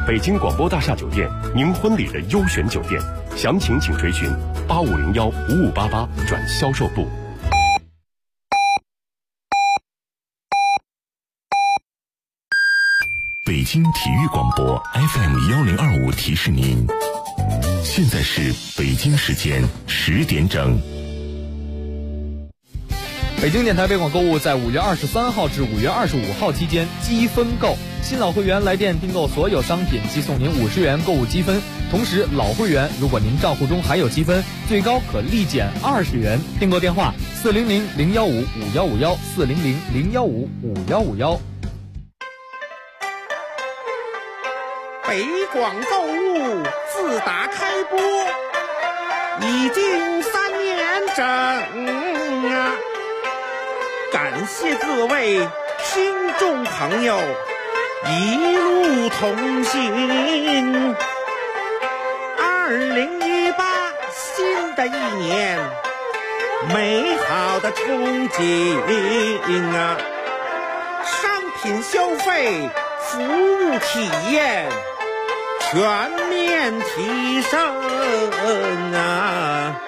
北京广播大厦酒店，您婚礼的优选酒店。详情请垂询85015588转销售部。 北京体育广播 FM1025提示您，现在是北京时间10点整。 北京电台北广购物在5月23号至5月25号期间积分购，新老会员来电订购所有商品即送您50元购物积分，同时老会员如果您账户中还有积分，最高可立减20元。订购电话400-015-5151 400-015-5151。 北广购物自打开播已经3年整啊！感谢各位听众朋友一路同行。2018新的一年，美好的憧憬啊！商品消费，服务体验全面提升啊！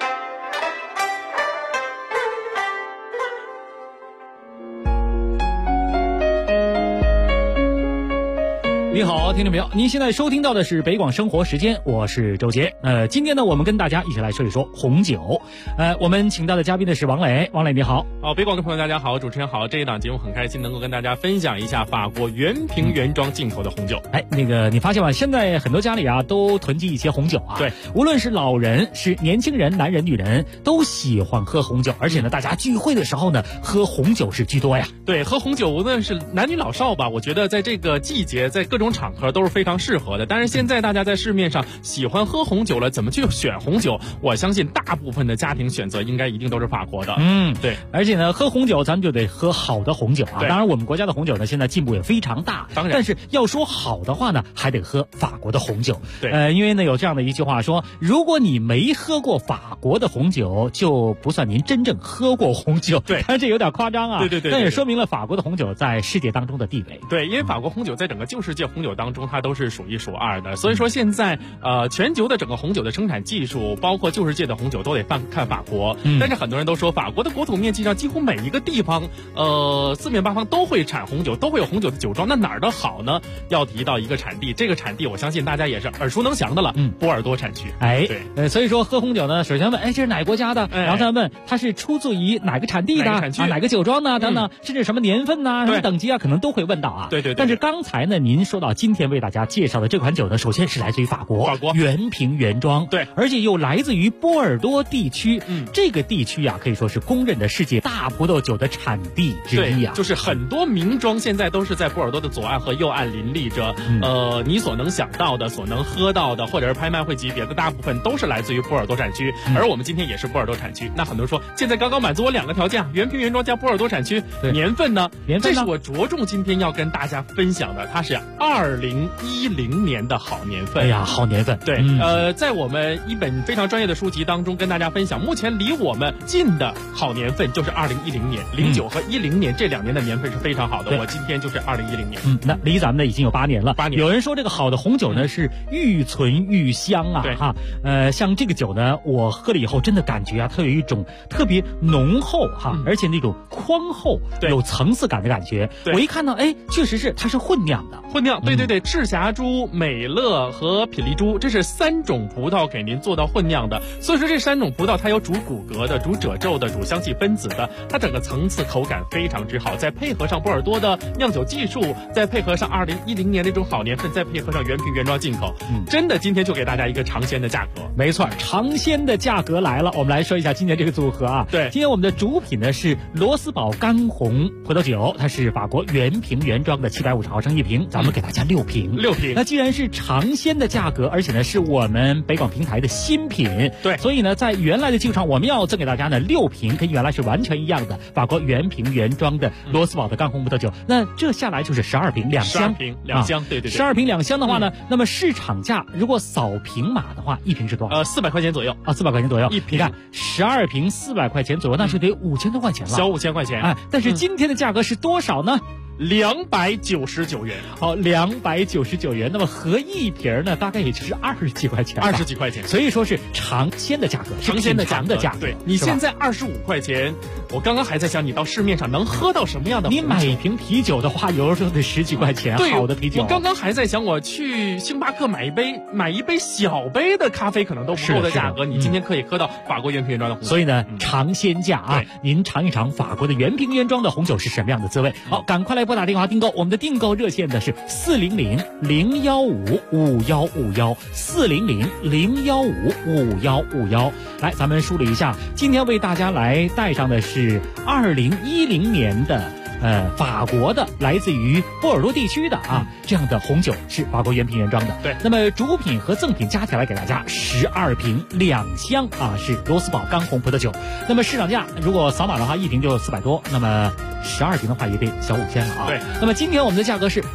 你好，听众朋友，您现在收听到的是北广生活时间，我是周杰。今天呢，我们跟大家一起来说一说红酒。我们请到的嘉宾呢是王磊，王磊你好。 北广的朋友大家好，主持人好。这一档节目很开心能够跟大家分享一下法国原瓶原装进口的红酒。 你发现吗？现在很多家里啊都囤积一些红酒啊。 对， 无论是老人、是年轻人、男人、女人，都喜欢喝红酒，而且呢，大家聚会的时候呢，喝红酒是居多呀。 对，喝红酒无论是男女老少吧，我觉得在这个季节，在各种场合都是非常适合的。但是现在大家在市面上喜欢喝红酒了，怎么去选红酒？我相信大部分的家庭选择应该一定都是法国的。对。 而且呢，喝红酒咱们就得喝好的红酒啊。 当然，我们国家的红酒呢，现在进步也非常大。 当然， 但是要说好的话呢，还得喝法国的红酒。 对。 因为呢有这样的一句话说，如果你没喝过法国的红酒，就不算您真正喝过红酒。 对。 但这有点夸张啊。 对。 但也说明了法国的红酒在世界当中的地位。 对，因为法国红酒在整个旧世界红酒当中，它都是数一数二的。所以说现在全球的整个红酒的生产技术，包括旧世界的红酒都得看法国。但是很多人都说，法国的国土面积上几乎每一个地方，四面八方都会产红酒，都会有红酒的酒庄。那哪儿的好呢？要提到一个产地，这个产地我相信大家也是耳熟能详的了，波尔多产区。 对。所以说喝红酒呢，首先问，这是哪个国家的？然后再问它是出自于哪个产地的？哪个酒庄呢？等等，甚至什么年份呐、什么等级啊，可能都会问到啊。 对。 但是刚才呢，您说到今天为大家介绍的这款酒呢，首先是来自于法国原瓶原装。 对， 而且又来自于波尔多地区。这个地区啊，可以说是公认的世界大葡萄酒的产地之一啊。 就是很多名庄现在都是在波尔多的左岸和右岸林立着。你所能想到的、所能喝到的，或者是拍卖会级别的，大部分都是来自于波尔多产区。而我们今天也是波尔多产区。那很多人说，现在刚刚满足我2个条件，原瓶原装加波尔多产区。年份呢？这是我着重今天要跟大家分享的，它是2010年的好年份。 哎呀，好年份。 对，在我们一本非常专业的书籍当中跟大家分享，目前离我们近的好年份就是2010年，09和10年这2年的年份是非常好的。我今天就是2010年。 那离咱们呢已经有8年了。 8年。 有人说这个好的红酒呢是愈存愈香啊。 对哈。像这个酒呢，我喝了以后真的感觉啊，它有一种特别浓厚哈，而且那种宽厚、有层次感的感觉。我一看到，确实是它是混酿的。 混酿，对。赤霞珠、美乐和品丽珠，这是3种葡萄给您做到混酿的。所以说这3种葡萄它有主骨骼的、主褶皱的、主香气分子的，它整个层次口感非常之好。再配合上波尔多的酿酒技术，再配合上2010年那种好年份，再配合上原瓶原装进口，真的今天就给大家一个尝鲜的价格。 没错，尝鲜的价格来了。我们来说一下今年这个组合啊。 对， 今天我们的主品呢是罗斯堡干红葡萄酒，它是法国原瓶原装的750毫升1瓶，咱们给大家6瓶。那既然是尝鲜的价格，而且呢是我们北广平台的新品， 对， 所以呢在原来的基础上，我们要赠给大家呢6瓶，跟原来是完全一样的法国原瓶原装的罗斯堡的干红葡萄酒。那这下来就是12瓶2箱，12 瓶2箱，对 ，12瓶2箱的话呢，那么市场价如果扫平码的话，1瓶是多少 ？400块钱左右啊，400块钱左右。 1瓶， 你看12瓶400块钱左右，那是得5000多块钱了， 小5000块钱。 但是今天的价格是多少呢 299元。 好，299元。那么合一瓶呢，大概也就是20几块钱 ，20几块钱。 所以说是尝鲜的价格， 尝鲜的价格。 对， 你现在25块钱，我刚刚还在想，你到市面上能喝到什么样的？ 你买一瓶啤酒的话，有的时候得10几块钱，好的啤酒。 我刚刚还在想，我去星巴克买一杯小杯的咖啡，可能都不够的价格。你今天可以喝到法国原瓶原装的红酒。 所以呢，尝鲜价啊，您尝一尝法国的原瓶原装的红酒是什么样的滋味。好，赶快来拨打电话订购，我们的订购热线呢是400-015-5151，400-015-5151。来，咱们梳理一下，今天为大家来带上的是2010年的法国的来自于波尔多地区的这样的红酒，是法国原瓶原装的。 对， 那么主品和赠品加起来给大家12瓶2箱是罗斯堡干红葡萄酒。那么市场价如果扫码的话，一瓶就400多，那么12瓶的话也得小5000了啊。 对， 那么今天我们的价格是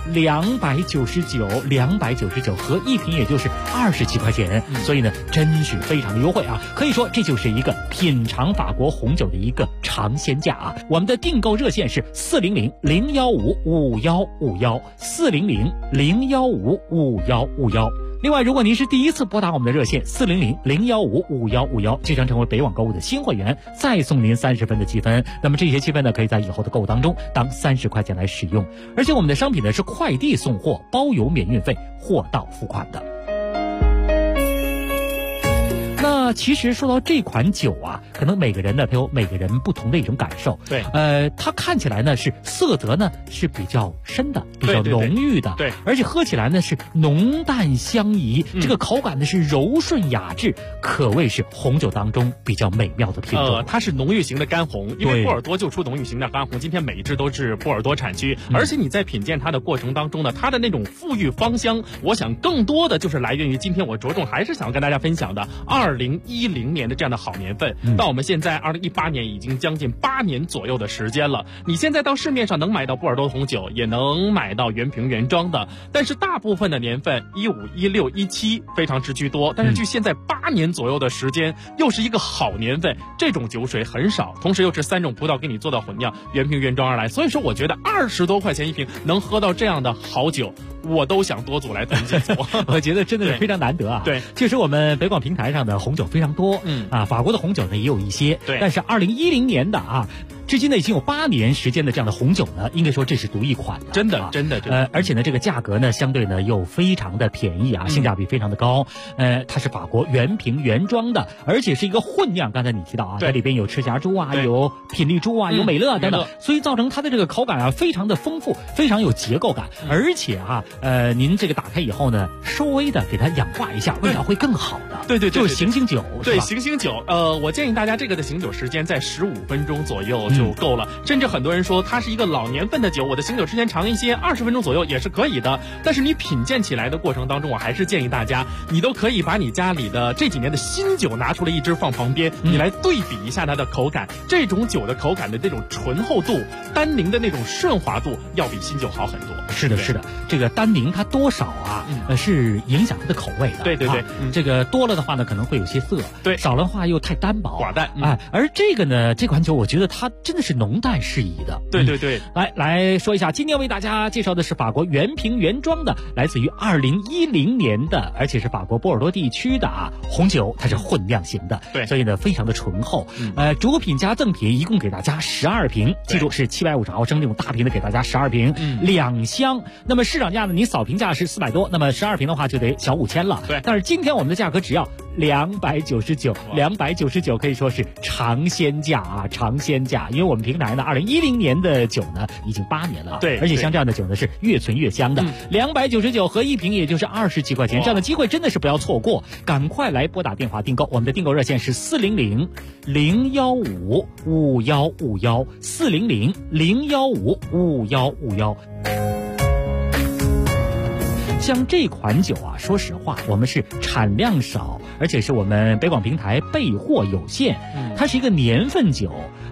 299，合一瓶也就是20几块钱，所以呢真是非常的优惠啊！可以说这就是一个品尝法国红酒的一个尝鲜价啊！我们的订购热线是400-015-5151，400-015-5151。另外，如果您是第一次拨打我们的热线400-015-5151，就将成为北网购物的新会员，再送您30分的积分。那么这些积分呢，可以在以后的购物当中当30块钱来使用。而且我们的商品呢是快递送货，包邮免运费，货到付款的。那其实说到这款酒啊，可能每个人呢他有每个人不同的一种感受。 对， 它看起来呢是色泽呢是比较深的，比较浓郁的， 对， 而且喝起来呢是浓淡相宜，这个口感呢是柔顺雅致，可谓是红酒当中比较美妙的品种。 它是浓郁型的干红，因为波尔多就出浓郁型的干红，今天每一支都是波尔多产区，而且你在品鉴它的过程当中呢，它的那种馥郁芳香，我想更多的就是来源于今天我着重还是想跟大家分享的2010年的这样的好年份，到我们现在2018年已经将近8年左右的时间了。你现在到市面上能买到波尔多红酒，也能买到原瓶原装的，但是大部分的年份15、16、17非常之居多。但是距现在8年左右的时间，又是一个好年份，这种酒水很少，同时又是3种葡萄给你做到混酿，原瓶原装而来。所以说，我觉得20多块钱一瓶能喝到这样的好酒，我都想多组来囤几组。 我觉得真的是非常难得啊。 对， 其实我们北广平台上的红酒非常多，法国的红酒呢也有一些， 对， 但是2010年的至今呢已经有8年时间的这样的红酒呢，应该说这是独一款的， 真的。 而且呢这个价格呢相对呢又非常的便宜性价比非常的高。它是法国原瓶原装的，而且是一个混酿。刚才你提到它里边有赤霞珠有品丽珠有美乐等等，所以造成它的这个口感非常的丰富，非常有结构感。而且您这个打开以后呢，稍微的给它氧化一下，味道会更好的。 对， 就是醒醒酒， 对，醒醒酒。我建议大家这个的醒酒时间在15分钟左右就够了。甚至很多人说它是一个老年份的酒，我的醒酒时间长一些，20分钟左右也是可以的。但是你品鉴起来的过程当中，我还是建议大家，你都可以把你家里的这几年的新酒拿出来一支放旁边，你来对比一下它的口感。这种酒的口感的这种醇厚度、单宁的那种顺滑度，要比新酒好很多。 是的，这个单宁它多少是影响它的口味的。 对， 这个多了的话呢，可能会有些涩； 对， 少了的话又太单薄寡淡。 而这个呢，这款酒我觉得它真的是浓淡适宜的。 对， 来说一下，今天为大家介绍的是法国原瓶原装的，来自于2010年的，而且是法国波尔多地区的红酒，它是混酿型的， 对， 所以呢非常的醇厚。主品加赠品一共给大家12瓶，记住是750毫升这种大瓶的，给大家12瓶，2箱。那么市场价呢，你扫评价是400多，那么12瓶的话就得小5000了。 对， 但是今天我们的价格只要299，299可以说是尝鲜价尝鲜价。因为我们平台呢2010年的酒呢已经8年了， 对， 而且像这样的酒呢是越存越香的。299合一瓶也就是20几块钱，这样的机会真的是不要错过，赶快来拨打电话订购。我们的订购热线是400-015-5151，400-015-5151。像这款酒说实话，我们是产量少，而且是我们北广平台备货有限，它是一个年份酒。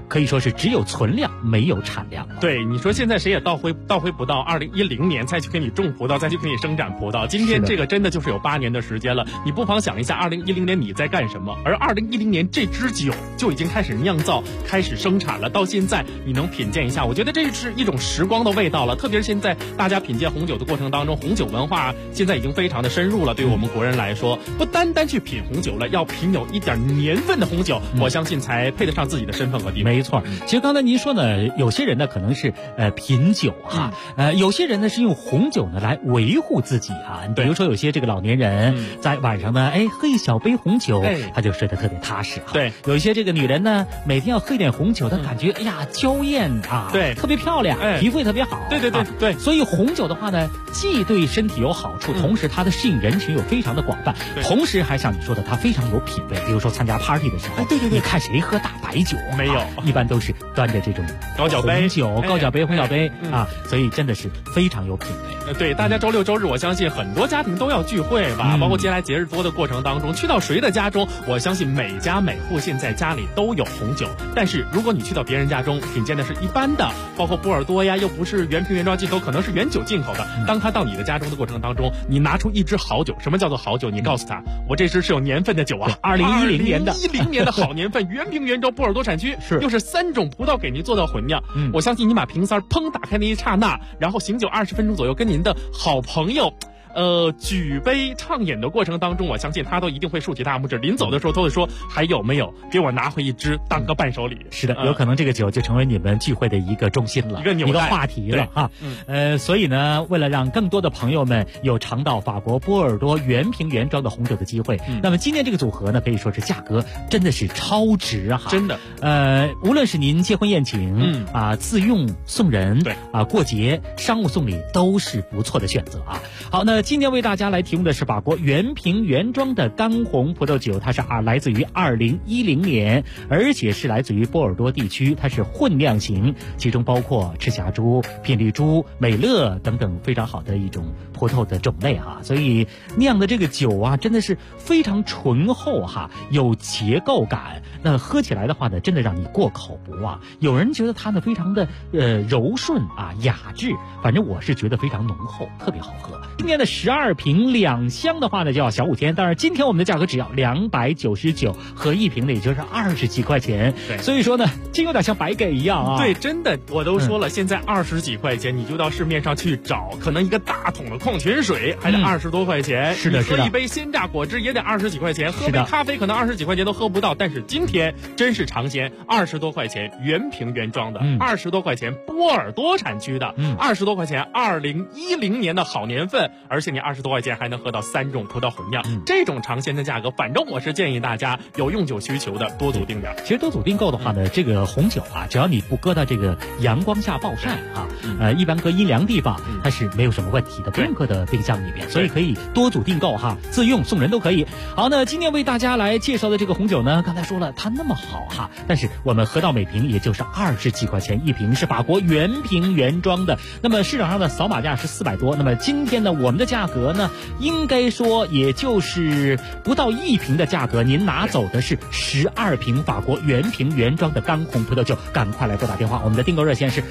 可以说是只有存量没有产量。 对，你说现在谁也倒回不到2010年再去给你种葡萄，再去给你生产葡萄。今天这个真的就是有8年的时间了。你不妨想一下2010年你在干什么，而2010年这支酒就已经开始酿造，开始生产了，到现在你能品鉴一下，我觉得这是一种时光的味道了。特别是现在大家品鉴红酒的过程当中，红酒文化现在已经非常的深入了，对于我们国人来说，不单单去品红酒了，要品有一点年份的红酒，我相信才配得上自己的身份和地位。 没错，其实刚才您说呢，有些人呢可能是品酒哈，有些人呢是用红酒呢来维护自己啊。比如说有些这个老年人在晚上呢，喝一小杯红酒，他就睡得特别踏实哈。 对， 有一些这个女人呢，每天要喝一点红酒，她感觉哎呀娇艳啊， 对， 特别漂亮，皮肤也特别好。 对， 所以红酒的话呢，既对身体有好处，同时它的适应人群又非常的广泛，同时还像你说的，它非常有品味。比如说参加 party 的时候，对，你看谁喝大白酒？ 没有， 一般都是端着这种高脚杯、 高脚杯、红脚杯啊，所以真的是非常有品味。 对，大家周六周日，我相信很多家庭都要聚会吧，包括接下来节日多的过程当中，去到谁的家中，我相信每家每户现在家里都有红酒。但是如果你去到别人家中，品鉴的是一般的，包括波尔多呀，又不是原瓶原装进口，可能是原酒进口的。当他到你的家中的过程当中，你拿出一支好酒，什么叫做好酒？你告诉他，我这支是有年份的酒啊，2010年的，2010年的好年份，原瓶原装，波尔多产区，又是3种葡萄给您做到混酿。我相信你把瓶塞砰打开那一刹那，然后醒酒20分钟左右，跟您的好朋友举杯畅饮的过程当中，我相信他都一定会竖起大拇指，临走的时候都会说还有没有给我拿回一支当个伴手礼。 是的，有可能这个酒就成为你们聚会的一个重心了，一个话题了哈。所以呢，为了让更多的朋友们有尝到法国波尔多原瓶原装的红酒的机会，那么今天这个组合呢，可以说是价格真的是超值哈， 真的。 无论是您结婚宴请自用送人，对过节商务送礼都是不错的选择啊。好，那今天为大家来提供的是法国原瓶原装的干红葡萄酒，它是来自于2010年，而且是来自于波尔多地区，它是混酿型，其中包括赤霞珠、品丽珠、美乐等等非常好的一种葡萄的种类哈，所以酿的这个酒啊，真的是非常醇厚哈，有结构感。那喝起来的话呢，真的让你过口不忘。有人觉得它呢非常的柔顺啊雅致，反正我是觉得非常浓厚，特别好喝。今年的12瓶2箱的话呢，就要小5天。当然，今天我们的价格只要299，和一瓶呢也就是20几块钱。 对， 所以说呢，真有点像白给一样啊。 对，真的，我都说了，现在20几块钱，你就到市面上去找，可能一个大桶的矿泉水还得20多块钱。 是的， 喝一杯鲜榨果汁也得20几块钱，喝杯咖啡可能20几块钱都喝不到。但是今天真是尝鲜，20多块钱原瓶原装的，20多块钱波尔多产区的，20多块钱2010年的好年份。而且你20多块钱还能喝到3种葡萄混酿，这种尝鲜的价格，反正我是建议大家有用酒需求的多组订点。 其实多组订购的话呢，这个红酒啊，只要你不搁到这个阳光下暴晒啊，一般搁阴凉地方，它是没有什么问题的，不用搁到冰箱里面，所以可以多组订购哈，自用送人都可以。好，那今天为大家来介绍的这个红酒呢，刚才说了它那么好哈，但是我们喝到每瓶也就是20几块钱一瓶，是法国原瓶原装的。那么市场上的扫码价是400多，那么今天呢，我们的价格呢，应该说也就是不到1瓶的价格，您拿走的是12瓶法国原瓶原装的干红葡萄酒。赶快来拨打电话，我们的订购热线是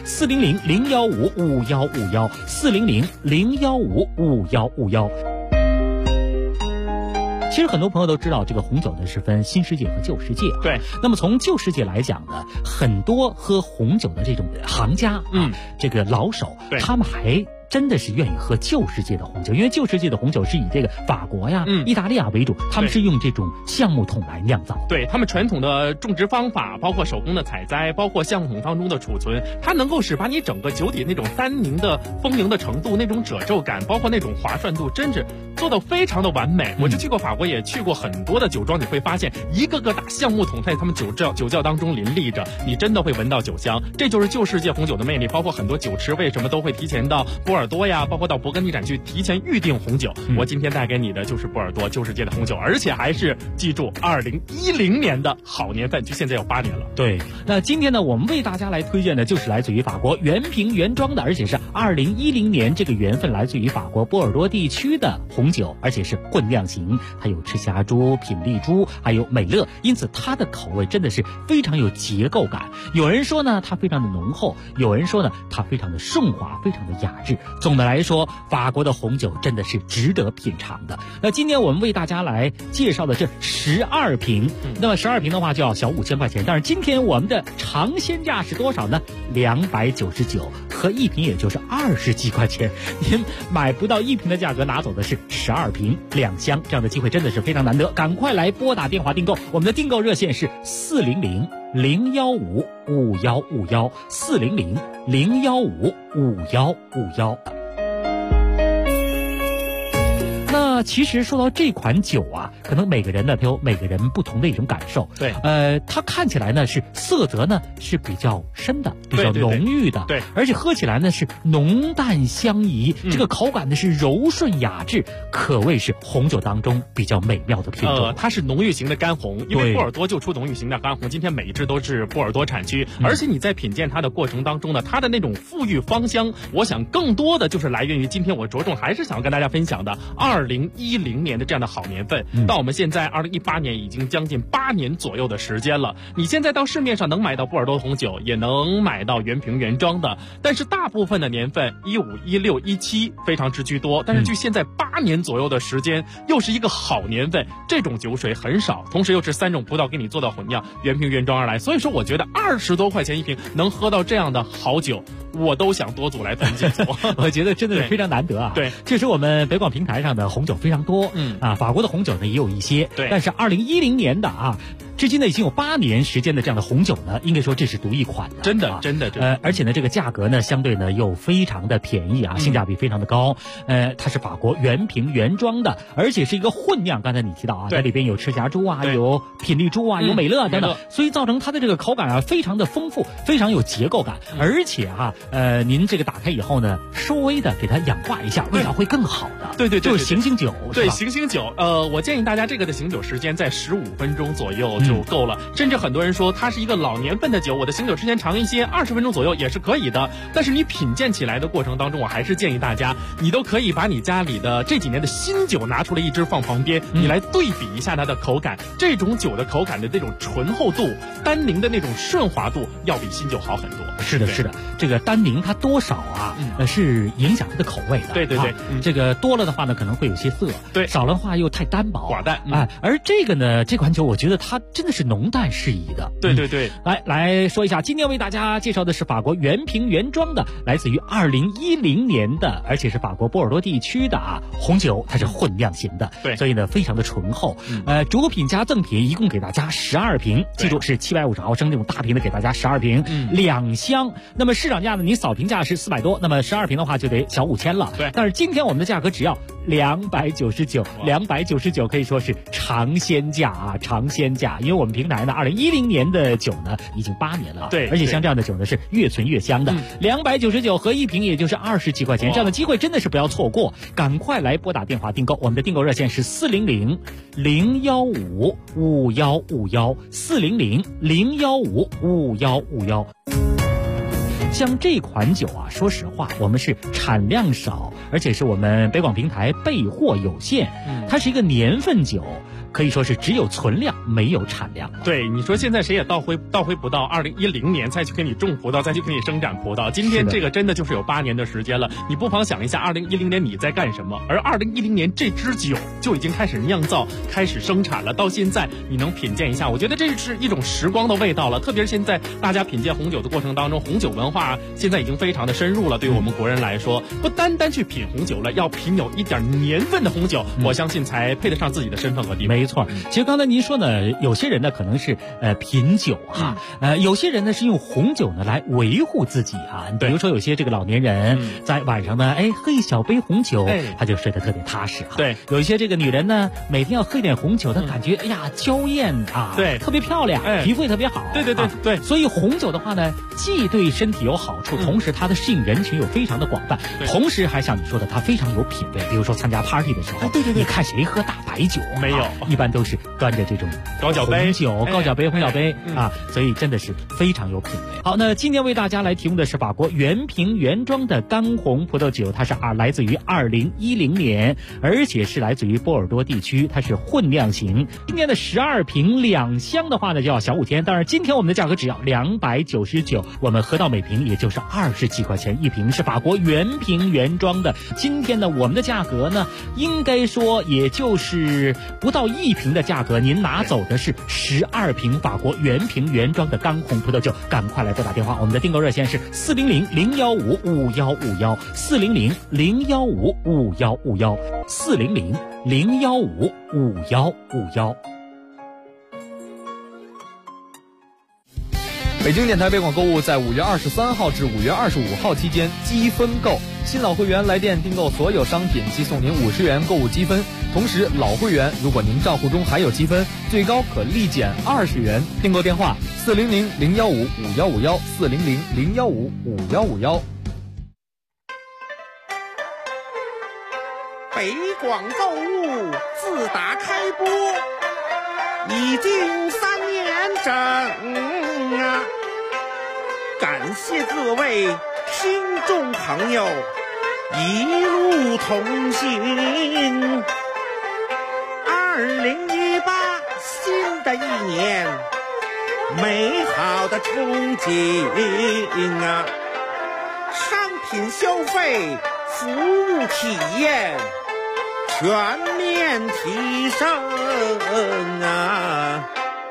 400-015-5151，400-015-5151。其实很多朋友都知道，这个红酒呢是分新世界和旧世界。 对， 那么从旧世界来讲呢，很多喝红酒的这种行家这个老手，他们还真的是愿意喝旧世界的红酒，因为旧世界的红酒是以这个法国呀、意大利为主，他们是用这种橡木桶来酿造。 对，他们传统的种植方法，包括手工的采摘，包括橡木桶当中的储存，它能够使把你整个酒体那种单宁的丰盈的程度，那种褶皱感，包括那种滑顺度，真是做到非常的完美。我就去过法国，也去过很多的酒庄，你会发现一个个大橡木桶在他们酒窖当中林立着，你真的会闻到酒香。这就是旧世界红酒的魅力。包括很多酒池为什么都会提前到波波尔多呀，包括到勃艮第展区提前预定红酒。我今天带给你的就是波尔多旧世界的红酒，而且还是记住2010年的好年份，距现在有8年了。 对，那今天呢，我们为大家来推荐的就是来自于法国原瓶原装的，而且是2010年这个缘分来自于法国波尔多地区的红酒，而且是混酿型，它有赤霞珠、品丽珠，还有美乐，因此它的口味真的是非常有结构感。有人说呢，它非常的浓厚；有人说呢，它非常的顺滑，非常的雅致。总的来说，法国的红酒真的是值得品尝的。那今天我们为大家来介绍的这12瓶，那么12瓶的话就要小5000块钱，但是今天我们的尝鲜价是多少呢？299，和一瓶也就是20几块钱，您买不到一瓶的价格，拿走的是12瓶2箱，这样的机会真的是非常难得，赶快来拨打电话订购，我们的订购热线是400-015-5151，400-015-5151。那其实说到这款酒啊，可能每个人呢都有每个人不同的一种感受。 对， 它看起来呢是色泽呢是比较深的，比较浓郁的， 对， 而且喝起来呢是浓淡相宜，这个口感呢是柔顺雅致，可谓是红酒当中比较美妙的品种。 它是浓郁型的干红，因为波尔多就出浓郁型的干红，今天每一支都是波尔多产区，而且你在品鉴它的过程当中呢，它的那种馥郁芳香，我想更多的就是来源于今天我着重还是想要跟大家分享的2010年的这样的好年份。到我们现在2018年已经将近8年左右的时间了，你现在到市面上能买到波尔多红酒，也能买到原瓶原装的，但是大部分的年份15、16、17非常之居多，但是距现在8年左右的时间，又是一个好年份，这种酒水很少，同时又是3种葡萄给你做到混酿，原瓶原装而来，所以说我觉得20多块钱一瓶能喝到这样的好酒，我都想多组来囤几组。 我觉得真的是非常难得啊。 对， 确实我们北广平台上的红酒非常多，法国的红酒呢也有一些， 对， 但是2010年的啊，至今呢已经有8年时间的这样的红酒呢，应该说这是独一款的， 真的。 而且呢这个价格呢相对呢又非常的便宜啊，性价比非常的高。它是法国原瓶原装的，而且是一个混酿，刚才你提到啊，它里边有赤霞珠啊，有品丽珠啊，有美乐等等，所以造成它的这个口感啊非常的丰富，非常有结构感，而且啊您这个打开以后呢，稍微的给它氧化一下，味道会更好的。 对， 就是醒醒酒， 对，醒醒酒。我建议大家这个的醒酒时间在15分钟左右就够了，甚至很多人说它是一个老年份的酒，我的醒酒时间长一些，20分钟左右也是可以的。但是你品鉴起来的过程当中，我还是建议大家，你都可以把你家里的这几年的新酒拿出来一支放旁边，你来对比一下它的口感，这种酒的口感的那种醇厚度、单宁的那种顺滑度，要比新酒好很多。 是的，这个单宁它多少啊，是影响它的口味的。 对， 这个多了的话呢，可能会有些涩； 对， 少了的话又太单薄寡淡。 而这个呢，这款酒我觉得它真的是浓淡适宜的。 对， 来说一下，今天为大家介绍的是法国原瓶原装的，来自于2010年的，而且是法国波尔多地区的红酒，它是混酿型的， 对， 所以呢非常的醇厚。主品加赠品一共给大家12瓶，记住是750毫升这种大瓶的，给大家12瓶，2箱。那么市场价呢，你扫平价是400多，那么12瓶的话就得小5000了。 对， 但是今天我们的价格只要299，299可以说是尝鲜价啊，尝鲜价。因为我们平台呢，2010年的酒呢已经8年了， 对， 而且像这样的酒呢是越存越香的。299和一瓶也就是20几块钱，这样的机会真的是不要错过，赶快来拨打电话订购。我们的订购热线是400-015-5151，400-015-5151。像这款酒啊，说实话，我们是产量少，而且是我们北广平台备货有限，它是一个年份酒，可以说是只有存量没有产量。 对，你说现在谁也倒回不到2010年再去给你种葡萄，再去给你生长葡萄，今天这个真的就是有8年的时间了。你不妨想一下2010年你在干什么，而2010年这支酒就已经开始酿造，开始生产了，到现在你能品鉴一下，我觉得这是一种时光的味道了。特别是现在大家品鉴红酒的过程当中，红酒文化现在已经非常的深入了，对于我们国人来说，不单单去品红酒了，要品有一点年份的红酒，我相信才配得上自己的身份和地位。 没错，其实刚才您说呢，有些人呢可能是品酒有些人呢是用红酒呢来维护自己比如说有些这个老年人在晚上呢喝一小杯红酒，他就睡得特别踏实对， 有一些这个个女人呢，每天要喝一点红酒，她感觉哎呀娇艳啊， 对， 特别漂亮，皮肤也特别好。 对， 所以红酒的话呢，既对身体有好处，同时它的适应人群又非常的广泛，同时还像你说的，它非常有品味。比如说参加 party 的时候，对，你看谁喝大白酒？ 没有， 一般都是端着这种高脚杯、 红酒杯啊，所以真的是非常有品味。好，那今天为大家来提供的是法国原瓶原装的干红葡萄酒，它是来自于2010年，而且是来自于波尔多地区，它是混酿型。今年的12瓶2箱的话呢，就要小5天。当然，今天我们的价格只要299，我们喝到每瓶也就是20几块钱一瓶，是法国原瓶原装的。今天呢，我们的价格呢，应该说也就是不到1瓶的价格，您拿走的是12瓶法国原瓶原装的干红葡萄酒。赶快来拨打电话，我们的订购热线是400-015-5151，400-015-5151，400-015-5151。 北京电台北广购物在5月23号至5月25号期间积分购，新老会员来电订购所有商品即送您50元购物积分，同时老会员如果您账户中还有积分，最高可立减20元。订购电话400-015-5151，400-015-5151。 北广购物自打开播已经3年整啊，感谢各位听众朋友一路同行。2018新的一年，美好的憧憬啊，商品消费、服务体验全面提升啊！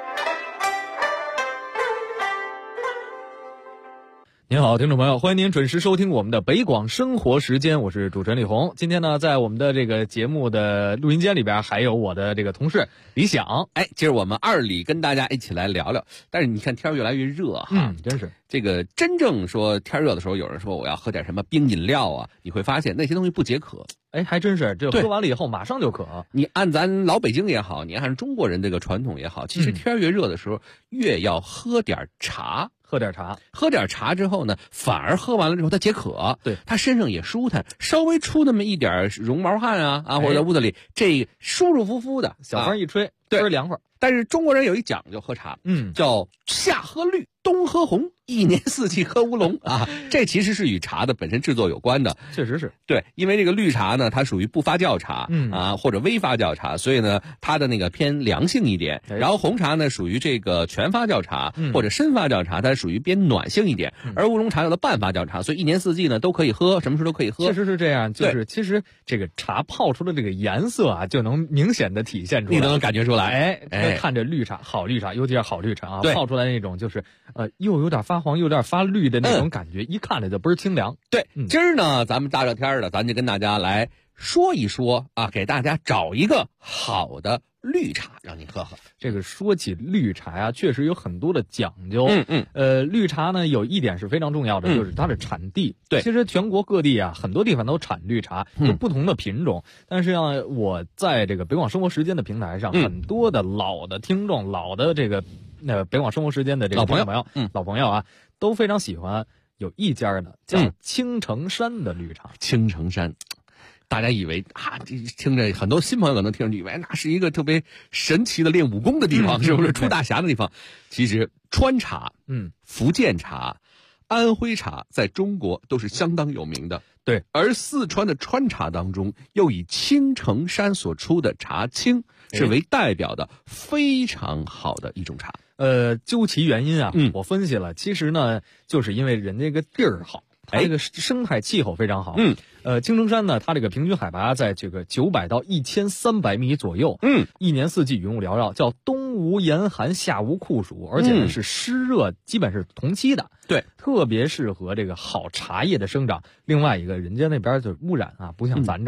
您好，听众朋友，欢迎您准时收听我们的北广生活时间，我是主持人李红。今天呢，在我们的这个节目的录音间里边，还有我的这个同事李想。 今儿我们二里跟大家一起来聊聊。但是你看天越来越热哈， 真是这个真正说天热的时候，有人说我要喝点什么冰饮料啊，你会发现那些东西不解渴。 还真是，这喝完了以后马上就渴。 你按咱老北京也好，你按中国人这个传统也好，其实天越热的时候，越要喝点茶。 喝点茶之后呢，反而喝完了之后他解渴， 对， 他身上也舒坦，稍微出那么一点绒毛汗啊，或者在屋子里这舒舒服服的， 小风一吹， 对， 倍儿凉快。 但是中国人有一讲究喝茶，叫夏喝绿，冬喝红，一年四季喝乌龙啊。这其实是与茶的本身制作有关的， 确实是对，因为这个绿茶呢，它属于不发酵茶，或者微发酵茶，所以呢，它的那个偏凉性一点。然后红茶呢，属于这个全发酵茶或者深发酵茶，它属于偏暖性一点。而乌龙茶叫做半发酵茶，所以一年四季呢都可以喝，什么时候都可以喝。 确实是这样，就是其实这个茶泡出的这个颜色啊，就能明显的体现出来， 你都能感觉出来。 看着绿茶，好绿茶，尤其是好绿茶啊， 对， 泡出来那种就是又有点发黄，又有点发绿的那种感觉，一看着就倍儿清凉。 对，今儿呢，咱们大热天的，咱就跟大家来说一说啊，给大家找一个好的绿茶让你喝喝。 这个说起绿茶呀，确实有很多的讲究。绿茶呢有一点是非常重要的，就是它的产地。 对， 其实全国各地啊，很多地方都产绿茶，有不同的品种。但是呢，我在这个北广生活时间的平台上，很多的老的听众、老的这个北广生活时间的这个老朋友啊，都非常喜欢。有一家呢叫青城山的绿茶。 青城山。大家以为啊，听着很多新朋友可能听着以为那是一个特别神奇的练武功的地方，是不是出大侠的地方？其实川茶、福建茶、安徽茶在中国都是相当有名的。 对， 而四川的川茶当中，又以青城山所出的茶青是为代表的非常好的一种茶。 究其原因啊，我分析了，其实呢，就是因为人家这个地儿好。它这个生态气候非常好。青城山呢，它这个平均海拔在这个900到1300米左右。一年四季云雾缭绕，叫冬无严寒，夏无酷暑，而且呢是湿热基本是同期的。 对， 特别适合这个好茶叶的生长。另外一个，人家那边就是污染啊，不像咱这儿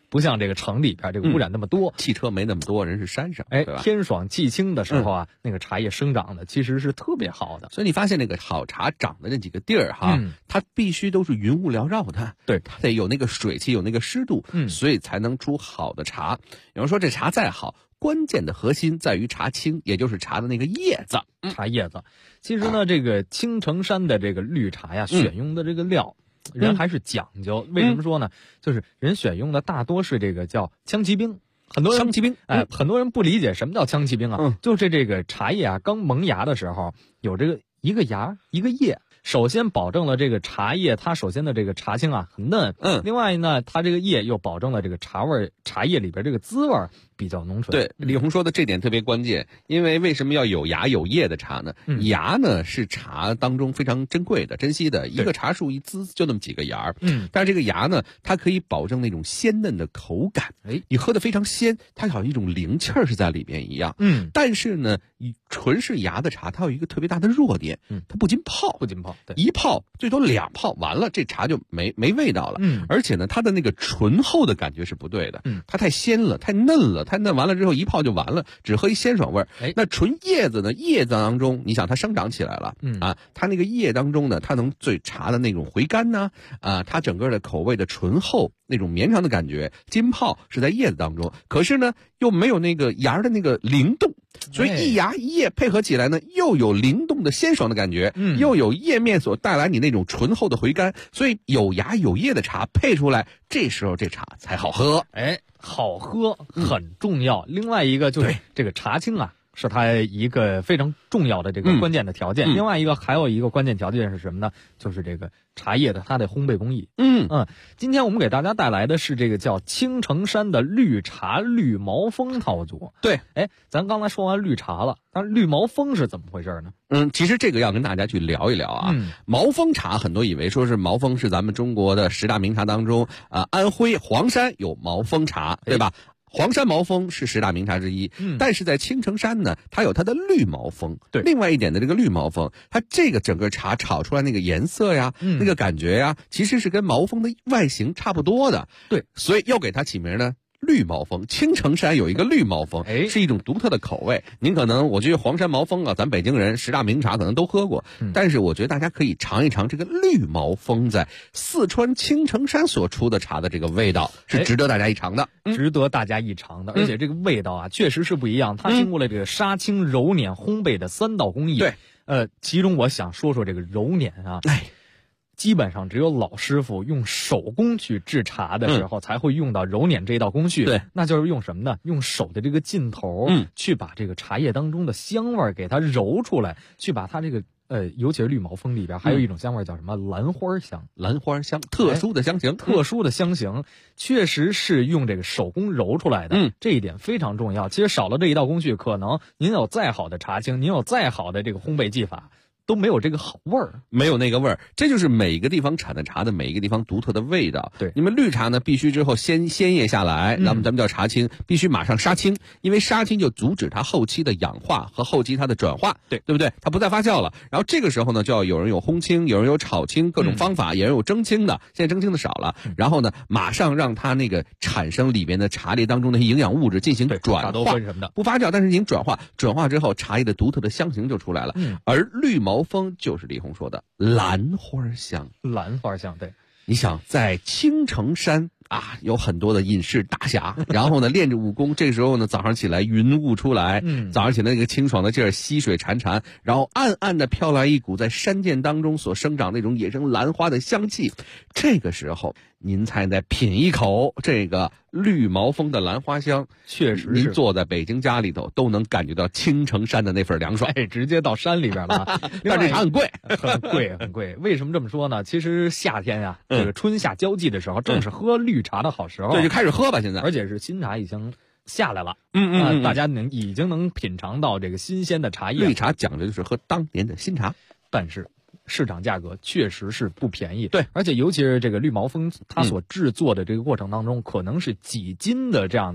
不像这个城里边这个污染那么多， 汽车没那么多，人是山上， 哎， 对吧？ 天爽气清的时候啊，那个茶叶生长的其实是特别好的。 所以你发现那个好茶长的那几个地儿哈，它必须都是云雾缭绕的， 对， 它得有那个水汽，有那个湿度，所以才能出好的茶。有人说这茶再好，关键的核心在于茶青，也就是茶的那个叶子。 茶叶子，其实呢，这个青城山的这个绿茶呀，选用的这个料，人还是讲究。为什么说呢？就是人选用的大多是这个叫枪骑兵。很多人枪骑兵， 很多人不理解什么叫枪骑兵啊，就是这个茶叶啊刚萌芽的时候，有这个一个芽一个叶。首先保证了这个茶叶，它首先的这个茶青啊很嫩，另外呢，它这个叶又保证了这个茶味，茶叶里边这个滋味比较浓醇。 对，李红说的这点特别关键，因为为什么要有芽有叶的茶呢？芽呢是茶当中非常珍贵的、珍惜的，一个茶树一枝就那么几个芽，但是这个芽呢，它可以保证那种鲜嫩的口感，你喝的非常鲜，它好像一种灵气儿是在里边一样，但是呢，纯是芽的茶，它有一个特别大的弱点，它不经泡， 对， 一泡最多2泡，完了这茶就没味道了。而且呢，它的那个醇厚的感觉是不对的，它太鲜了，太嫩了，太嫩完了之后一泡就完了，只喝一鲜爽味儿。那纯叶子呢，叶子当中，你想它生长起来了，它那个叶当中呢，它能对茶的那种回甘呢，它整个的口味的醇厚，那种绵长的感觉，浸泡是在叶子当中，可是呢，又没有那个芽的那个灵动。所以一芽一叶配合起来呢，又有灵动的鲜爽的感觉，又有叶面所带来你那种醇厚的回甘，所以有芽有叶的茶配出来，这时候这茶才好喝。 好喝很重要。另外一个就是这个茶青啊，是它一个非常重要的这个关键的条件。另外一个还有一个关键条件是什么呢？就是这个茶叶的它的烘焙工艺。今天我们给大家带来的是这个叫青城山的绿茶绿毛峰套组。 对， 咱刚才说完绿茶了，但是绿毛峰是怎么回事呢？ 其实这个要跟大家去聊一聊啊。毛峰茶很多以为说是毛峰是咱们中国的10大名茶当中，安徽黄山有毛峰茶，对吧？黄山毛峰是10大名茶之一，但是在青城山呢，它有它的绿毛峰。对，另外一点的这个绿毛峰，它这个整个茶炒出来那个颜色呀，那个感觉呀，其实是跟毛峰的外形差不多的。对，所以要给它起名呢。绿毛峰，青城山有一个绿毛峰，是一种独特的口味。您可能，我觉得黄山毛峰啊，咱北京人10大名茶可能都喝过，但是我觉得大家可以尝一尝这个绿毛峰在四川青城山所出的茶的这个味道，是值得大家一尝的， 值得大家一尝的。而且这个味道啊，确实是不一样。它经过了这个杀青、揉捻、烘焙的3道工艺。 对， 其中我想说说这个揉捻啊。基本上只有老师傅用手工去制茶的时候，才会用到揉捻这一道工序。 对， 那就是用什么呢？用手的这个劲头，去把这个茶叶当中的香味给它揉出来，去把它这个尤其是绿毛峰里边还有一种香味叫什么兰花香。 兰花香，特殊的香型， 特殊的香型，确实是用这个手工揉出来的。这一点非常重要。其实少了这一道工序，可能您有再好的茶青，您有再好的这个烘焙技法，都没有这个好味儿， 没有那个味儿。这就是每一个地方产的茶的每一个地方独特的味道。 对， 你们绿茶呢，必须之后鲜叶下来，咱们叫茶青，必须马上杀青，因为杀青就阻止它后期的氧化和后期它的转化，对不对？它不再发酵了。然后这个时候呢，就要有人有烘青，有人有炒青，各种方法，有人有蒸青的，现在蒸青的少了。然后呢，马上让它那个产生里边的茶叶当中的营养物质进行转化， 什么的不发酵，但是已经转化之后，茶叶的独特的香型就出来了。而绿毛峰就是李红说的兰花香， 对。 你想在青城山啊，有很多的隐士大侠，然后呢练着武功，这时候呢早上起来云雾出来，早上起来那个清爽的劲儿，溪水潺潺，然后暗暗的飘来一股在山涧当中所生长那种野生兰花的香气，这个时候您才再品一口这个绿毛峰的兰花香， 确实是您坐在北京家里头都能感觉到青城山的那份凉爽， 直接到山里边了。 但这茶很贵， 很贵。为什么这么说呢？其实夏天呀，这个春夏交际的时候，正是喝绿茶的好时候。 对，就开始喝吧，现在， 而且是新茶已经下来了，大家已经能品尝到这个新鲜的茶叶。 绿茶讲究就是喝当年的新茶， 但是市场价格确实是不便宜。 对， 而且尤其是这个绿毛峰，它所制作的这个过程当中，可能是几斤的这样的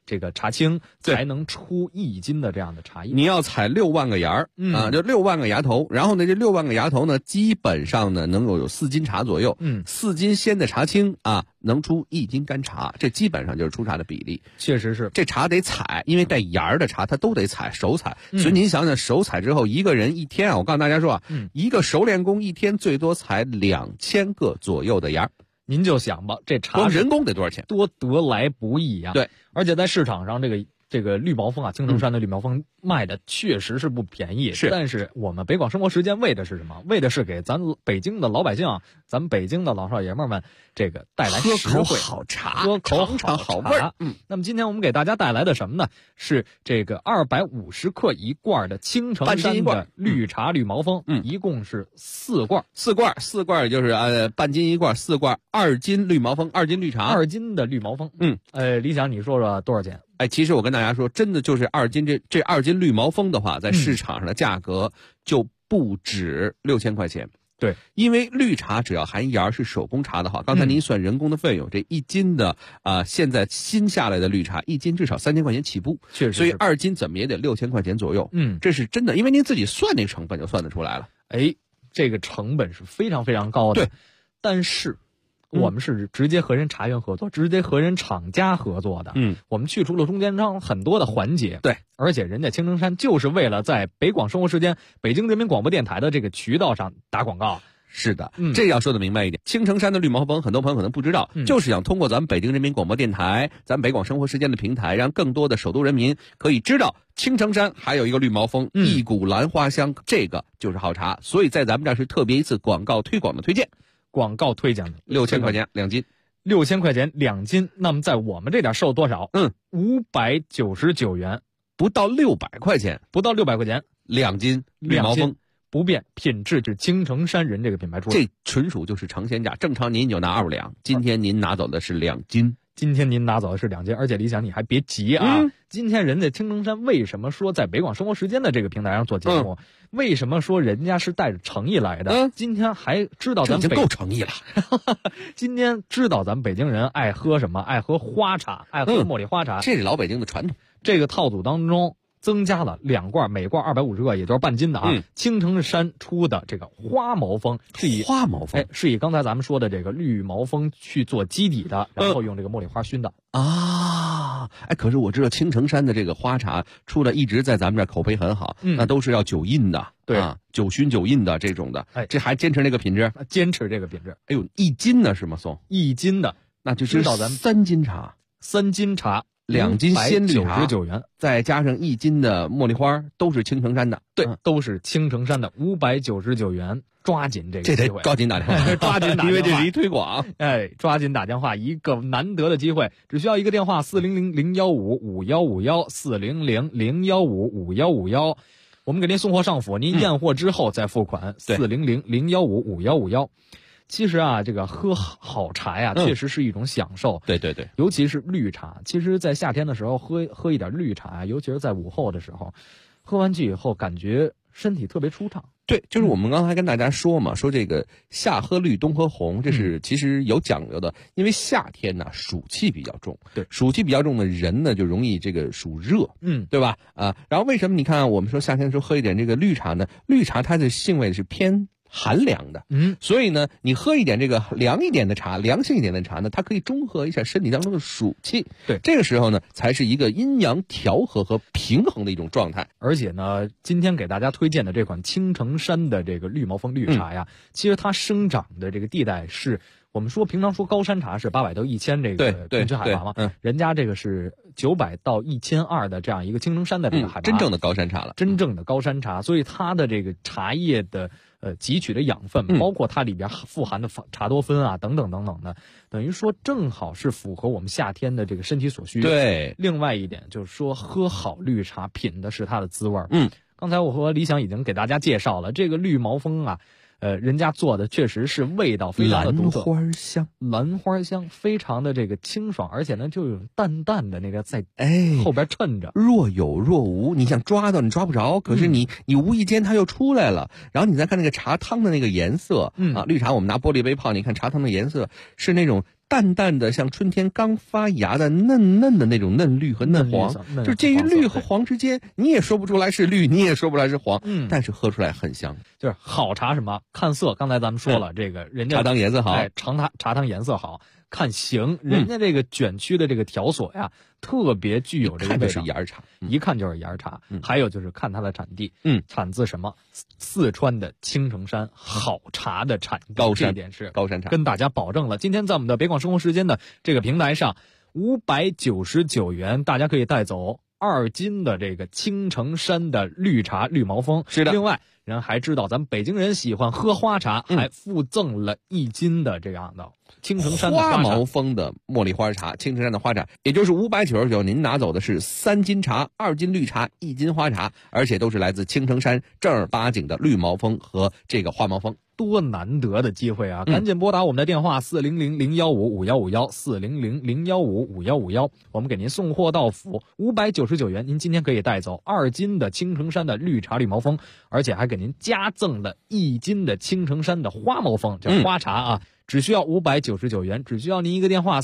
这个茶青才能出1斤的这样的茶叶。 你要采6万个芽啊，就6万个芽头，然后呢，这6万个芽头呢，基本上呢能够有4斤茶左右，4斤鲜的茶青啊，能出1斤干茶，这基本上就是出茶的比例。 确实是， 这茶得采，因为带芽的茶它都得采，手采。所以您想想，手采之后，一个人一天啊，我告诉大家说啊，一个熟练工一天最多采2000个左右的芽。 您就想吧，这茶光人工得多少钱？ 多得来不易啊！ 对， 而且在市场上，这个绿毛峰啊，青城山的绿毛峰卖的确实是不便宜。 是， 但是我们北广生活时间为的是什么？为的是给咱北京的老百姓啊，咱们北京的老少爷们们这个带来实惠好茶， 喝口好味儿。 那么今天我们给大家带来的什么呢？是这个250克一罐的青城山的绿茶绿毛峰，一共是4罐 ，4罐也就是半斤一罐，4罐2斤绿毛峰，2斤绿茶 ，2斤的绿毛峰。理想你说说多少钱？ 其实我跟大家说，真的就是2斤这2斤绿毛峰的话，在市场上的价格就不止6000块钱。 对， 因为绿茶只要含芽是手工茶的话，刚才您算人工的费用，这1斤的现在新下来的绿茶1斤至少3000块钱起步， 确实， 所以2斤怎么也得6000块钱左右。这是真的，因为您自己算那个成本就算得出来了。 这个成本是非常非常高的。 对， 但是我们是直接和人茶园合作，直接和人厂家合作的。我们去除了中间商很多的环节。 对， 而且人家青城山就是为了在北广生活时间北京人民广播电台的这个渠道上打广告。 是的，这要说的明白一点。青城山的绿毛峰，很多朋友可能不知道，就是想通过咱们北京人民广播电台、咱们北广生活时间的平台，让更多的首都人民可以知道青城山还有一个绿毛峰，一股兰花香，这个就是好茶。所以在咱们这儿是特别一次广告推广的推荐。 广告推荐的 6000块钱2斤 ，6000块钱2斤。那么在我们这点售多少？599元， 不到600块钱2斤绿毛峰， 不变，品质是青城山人这个品牌出的， 这纯属就是成仙价。正常您就拿2两，今天您拿走的是2斤。 今天您拿走的是2斤，而且理想你还别急啊！今天人家青城山为什么说在北广生活时间的这个平台上做节目？为什么说人家是带着诚意来的？今天还知道咱们已经够诚意了。 今天知道咱们北京人爱喝什么？爱喝花茶，爱喝茉莉花茶， 这是老北京的传统。 这个套组当中增加了2罐，每罐250克，也就是半斤的啊。青城山出的这个花毛峰是以刚才咱们说的这个绿毛峰去做基底的，然后用这个茉莉花熏的啊。可是我知道青城山的这个花茶出的一直在咱们这儿口碑很好，那都是要酒印的， 对啊，酒熏酒印的这种的。这还坚持那个品质？ 坚持这个品质。 1斤呢是吗？送 1斤的， 那就知道咱们3斤茶，2斤鲜绿茶 ，99元， 再加上1斤的茉莉花，都是青城山的。 对，都是青城山的，599元。抓紧这个机会， 抓紧打电话， 抓紧打电话， 因为这是一推广。 抓紧打电话，一个难得的机会，只需要一个电话：400-0155-5151，400-0155-5151。我们给您送货上府，您验货之后再付款，400-0155-5151。其实啊，这个喝好茶呀，确实是一种享受。 对对对， 尤其是绿茶。其实，在夏天的时候喝一点绿茶，尤其是在午后的时候，喝完去以后感觉身体特别舒畅。 对，就是我们刚才跟大家说嘛，说这个夏喝绿，冬喝红，这是其实有讲究的。因为夏天呢，暑气比较重， 对， 暑气比较重的人呢，就容易这个暑热，对吧？然后为什么你看我们说夏天的时候喝一点这个绿茶呢？绿茶它的性味是偏寒凉的，所以呢，你喝一点这个凉一点的茶，凉性一点的茶呢，它可以中和一下身体当中的暑气。 对， 这个时候呢，才是一个阴阳调和和平衡的一种状态。 而且呢，今天给大家推荐的这款青城山的这个绿毛峰绿茶呀，其实它生长的这个地带是我们说平常说高山茶是800到1000这个平均海拔嘛，人家这个是900到1200的这样一个青城山的这个海拔， 真正的高山茶了， 真正的高山茶，所以它的这个茶叶的汲取的养分，包括它里边富含的茶多酚啊等等等等的，等于说正好是符合我们夏天的这个身体所需。 对， 另外一点就是说喝好绿茶品的是它的滋味。刚才我和李想已经给大家介绍了这个绿毛峰啊。人家做的确实是味道非常的独特，兰花香非常的这个清爽，而且呢就有淡淡的那个在后边衬着， 若有若无。你想抓到你抓不着，可是你无意间它又出来了。然后你再看那个茶汤的那个颜色，绿茶我们拿玻璃杯泡，你看茶汤的颜色是那种淡淡的像春天刚发芽的嫩嫩的那种嫩绿和嫩黄，就是介于绿和黄之间，你也说不出来是绿，你也说不出来是黄，但是喝出来很香。 就是好茶什么看色，刚才咱们说了，这个人家茶汤颜色好， 茶汤颜色好。看形，人家这个卷曲的这个条索呀，特别具有这个味道， 是岩茶， 一看就是岩茶。还有就是看它的产地，产自什么？四川的青城山，好茶的产地， 高山， 这点是高山茶， 跟大家保证了。今天在我们的北广生活时间的这个平台上，599元，大家可以带走2斤的这个青城山的绿茶绿毛峰。 是的， 另外人还知道咱们北京人喜欢喝花茶，还附赠了1斤的这样的青城山的花毛峰的茉莉花茶，青城山的花茶，也就是599，您拿走的是3斤茶、2斤绿茶、1斤花茶，而且都是来自青城山正儿八经的绿毛峰和这个花毛峰。 多难得的机会啊！赶紧拨打我们的电话400-015-5151，400-015-5151，我们给您送货到府，599元，您今天可以带走2斤的青城山的绿茶绿毛峰，而且还给您加赠了1斤的青城山的花毛峰，叫花茶啊。只需要599元，只需要您一个电话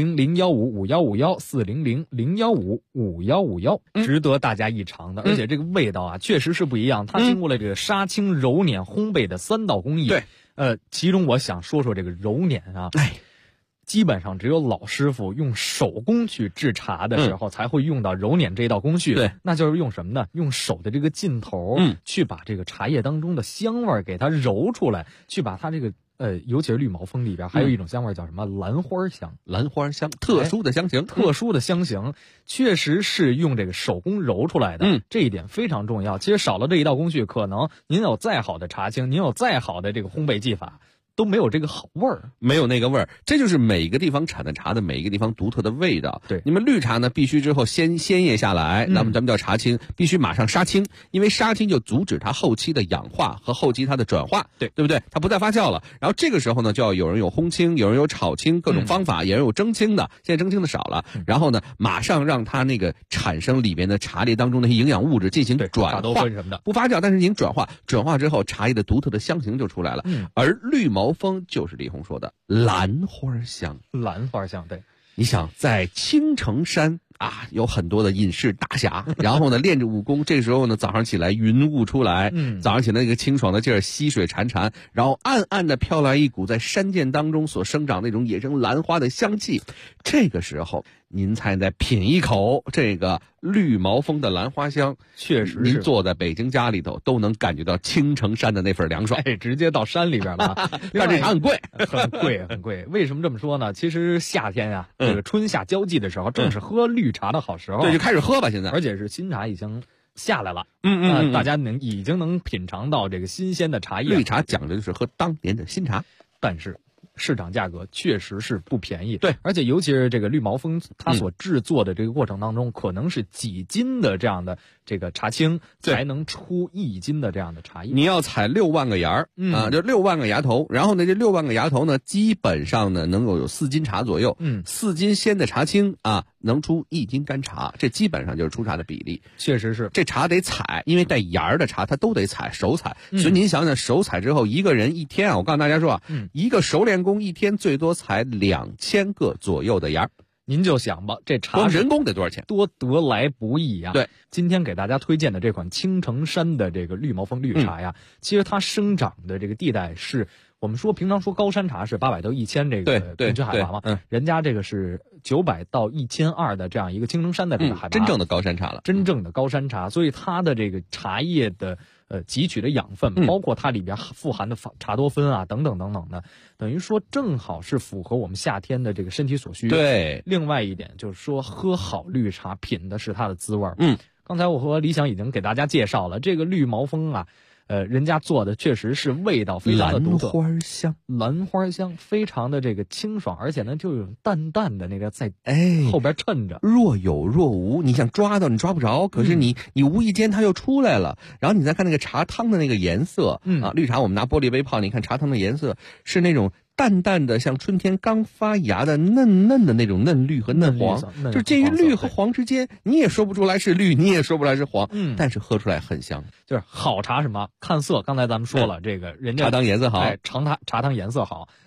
，400-015-5151，400-015-5151，值得大家一尝的。而且这个味道啊，确实是不一样。它经过了这个杀青、揉捻、烘焙的3道工艺。 对， 其中我想说说这个揉捻啊。基本上只有老师傅用手工去制茶的时候，才会用到揉捻这道工序。 对， 那就是用什么呢？用手的这个劲头，去把这个茶叶当中的香味给它揉出来，去把它这个。尤其是绿毛峰里边还有一种香味叫什么兰花香， 兰花香，特殊的香型， 特殊的香型，确实是用这个手工揉出来的，这一点非常重要。其实少了这一道工序，可能您有再好的茶青，您有再好的这个烘焙技法，都没有这个好味儿， 没有那个味儿。这就是每一个地方产的茶的每一个地方独特的味道。 对， 你们绿茶呢，必须之后鲜液下来，那么咱们叫茶青，必须马上杀青，因为杀青就阻止它后期的氧化和后期它的转化，对不对？它不再发酵了。然后这个时候呢，就要有人有烘青，有人有炒青，各种方法，有人有蒸青的，现在蒸青的少了。然后呢，马上让它那个产生里边的茶叶当中那些营养物质进行转化， 什么的不发酵，但是进行转化，转化之后茶叶的独特的香型就出来了。而绿毛峰就是李红说的兰花香， 兰花香，对。 你想在青城山啊，有很多的隐士大侠，然后呢练着武功，这时候呢早上起来云雾出来，早上起来那个清爽的劲儿，溪水潺潺，然后暗暗的飘来一股在山涧当中所生长那种野生兰花的香气，这个时候您才再品一口这个绿毛峰的兰花香， 确实是您坐在北京家里头都能感觉到青城山的那份凉爽， 直接到山里边了。 但这茶很贵， 很贵。为什么这么说呢？其实夏天啊，这个春夏交际的时候，正是喝绿茶的好时候。 对，就开始喝吧，现在。 而且是新茶已经下来了，大家已经能品尝到这个新鲜的茶叶。 绿茶讲究的是喝当年的新茶， 但是市场价格确实是不便宜。 对， 而且尤其是这个绿毛峰，它所制作的这个过程当中，可能是几斤的这样的这个茶青才能出1斤的这样的茶叶。 你要采6万个芽儿啊，就6万个芽头，然后呢，这6万个芽头呢，基本上呢能够有4斤茶左右，4斤鲜的茶青啊，能出1斤干茶，这基本上就是出茶的比例。 确实是， 这茶得采，因为带芽儿的茶它都得采，手采。所以您想想，手采之后，一个人一天啊，我告诉大家说啊，一个熟练工一天最多采2000个左右的芽儿。 您就想吧，这茶光人工得多少钱？ 多得来不易呀。 对， 今天给大家推荐的这款青城山的这个绿毛峰绿茶呀，其实它生长的这个地带是我们平常说高山茶是800到1000这个平均海拔嘛，人家这个是900到1200的这样一个青城山的这个海拔， 真正的高山茶了， 真正的高山茶，所以它的这个茶叶的汲取的养分，包括它里边富含的茶多酚啊等等等等的，等于说正好是符合我们夏天的这个身体所需。 对， 另外一点就是说，喝好绿茶品的是它的滋味。刚才我和李想已经给大家介绍了这个绿毛峰啊。人家做的确实是味道非常的独特，兰花香非常的这个清爽，而且呢就有淡淡的那个在后边衬着， 若有若无。你想抓到你抓不着，可是你无意间它又出来了。然后你再看那个茶汤的那个颜色，绿茶我们拿玻璃杯泡，你看茶汤的颜色是那种淡淡的像春天刚发芽的嫩嫩的那种嫩绿和嫩黄，就介于绿和黄之间，你也说不出来是绿，你也说不出来是黄，但是喝出来很香。 就是好茶什么看色，刚才咱们说了，这个人家茶汤颜色好， 茶汤颜色好，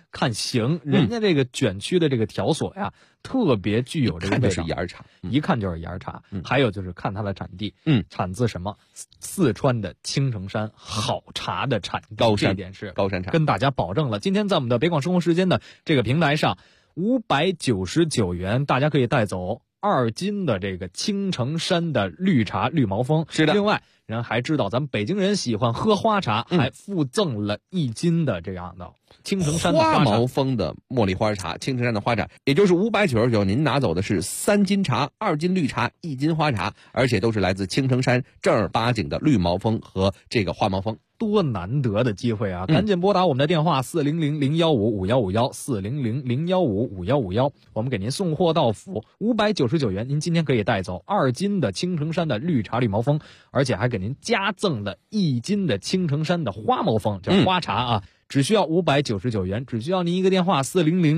看形，人家这个卷曲的这个条索呀，特别具有这个味道， 是岩茶， 一看就是岩茶。还有就是看它的产地，产自什么？四川的青城山好茶的产地，这一点是高山茶， 跟大家保证了。今天在我们的北广生活时间的这个平台上，599元，大家可以带走2斤的这个青城山的绿茶绿毛峰。 是的， 另外人还知道咱们北京人喜欢喝花茶，还附赠了1斤的这样的青城山的花毛峰的茉莉花茶，青城山的花茶，也就是599，您拿走的是3斤茶、2斤绿茶、1斤花茶，而且都是来自青城山正儿八经的绿毛峰和这个花毛峰。 多难得的机会啊！赶紧拨打我们的电话400-015-5151，400-015-5151，我们给您送货到府，599元，您今天可以带走2斤的青城山的绿茶绿毛峰，而且还给您加赠了1斤的青城山的花毛峰，叫花茶啊。只需要599元，只需要您一个电话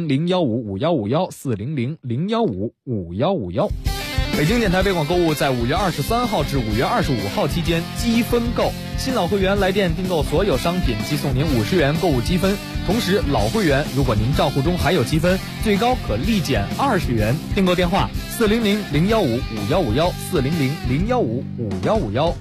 ，400-015-5151，400-015-5151。北京电台北广购物在5月23号至5月25号期间积分购，新老会员来电订购所有商品即送您50元购物积分，同时老会员如果您账户中还有积分，最高可立减20元。订购电话400-015-5151，400-015-5151。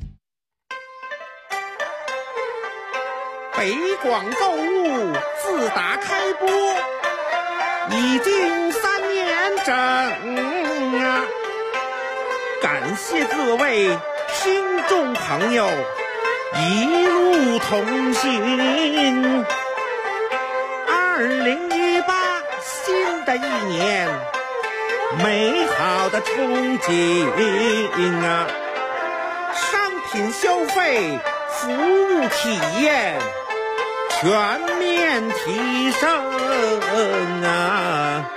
北广购物自打开播已经3年整啊！感谢各位听众朋友一路同行。2018新的一年，美好的憧憬啊！商品消费，服务体验全面提升啊！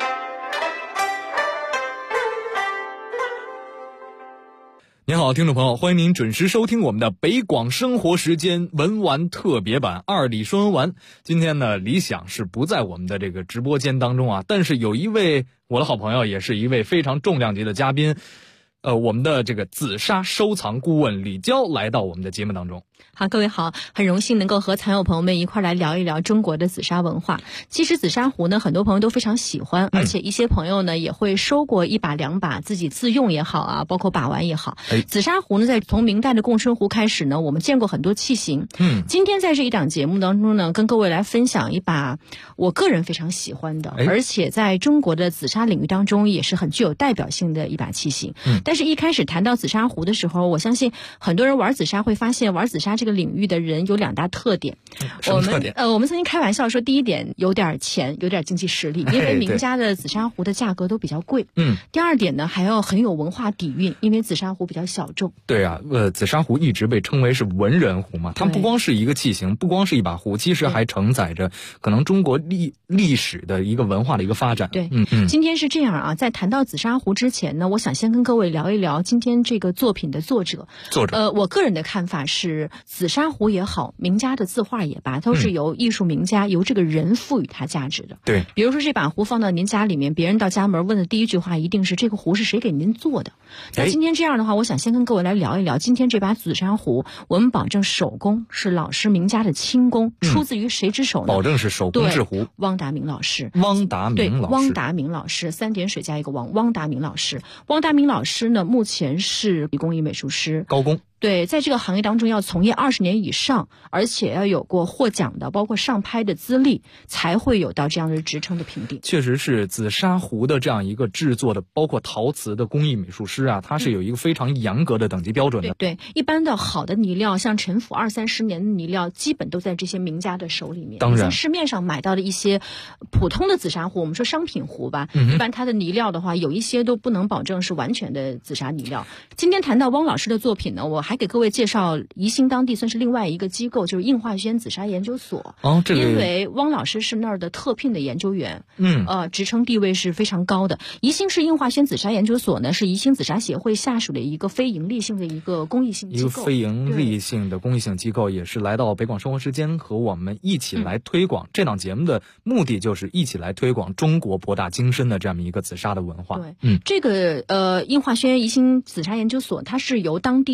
您好，听众朋友，欢迎您准时收听我们的北广生活时间文玩特别版2里说文玩。今天呢，李想是不在我们的这个直播间当中啊，但是有一位我的好朋友，也是一位非常重量级的嘉宾，我们的这个紫砂收藏顾问李娇来到我们的节目当中。 好，各位好，很荣幸能够和藏友朋友们一块来聊一聊中国的紫砂文化。其实紫砂壶呢，很多朋友都非常喜欢，而且一些朋友呢也会收过1把2把，自己自用也好啊，包括把玩也好。紫砂壶呢，在从明代的贡春壶开始呢，我们见过很多器型。今天在这一档节目当中呢，跟各位来分享一把我个人非常喜欢的，而且在中国的紫砂领域当中也是很具有代表性的一把器型。但是一开始谈到紫砂壶的时候，我相信很多人玩紫砂会发现，玩紫砂这个领域的人有2大特点。 什么特点？ 我们曾经开玩笑说，第一点有点钱，有点经济实力，因为名家的紫砂壶的价格都比较贵。第二点呢，还要很有文化底蕴，因为紫砂壶比较小众。 对啊，紫砂壶一直被称为是文人壶嘛，它不光是一个器型，不光是一把壶，其实还承载着可能中国历史的一个文化的一个发展。 对，今天是这样啊，在谈到紫砂壶之前呢，我想先跟各位聊一聊今天这个作品的作者。我个人的看法是，紫砂壶也好，名家的字画也罢，都是由艺术名家由这个人赋予它价值的。 对， 比如说这把壶放到您家里面，别人到家门问的第一句话一定是这个壶是谁给您做的。那今天这样的话，我想先跟各位来聊一聊今天这把紫砂壶，我们保证手工是老师名家的亲工，出自于谁之手呢？ 保证是手工制壶。 汪达明老师。 汪达明老师 3点水加一个汪，汪达明老师。汪达明老师呢，目前是工艺美术师， 高工。 对，在这个行业当中要从业20年以上，而且要有过获奖的，包括上拍的资历，才会有到这样的职称的评定。 确实是紫砂壶的这样一个制作的，包括陶瓷的工艺美术师啊，它是有一个非常严格的等级标准的。 对，一般的好的泥料，像陈腐20-30年的泥料，基本都在这些名家的手里面。 当然， 在市面上买到的一些普通的紫砂壶，我们说商品壶吧，一般它的泥料的话，有一些都不能保证是完全的紫砂泥料。今天谈到汪老师的作品呢，我还给各位介绍宜兴当地算是另外一个机构，就是应化轩紫砂研究所。因为汪老师是那儿的特聘的研究员，职称地位是非常高的。宜兴市应化轩紫砂研究所呢，是宜兴紫砂协会下属的一个非盈利性的一个公益性机构， 一个非盈利性的公益性机构，也是来到北广生活时间和我们一起来推广。这档节目的目的就是一起来推广中国博大精深的这样一个紫砂的文化。 对，这个应化轩宜兴紫砂研究所，它是由当地的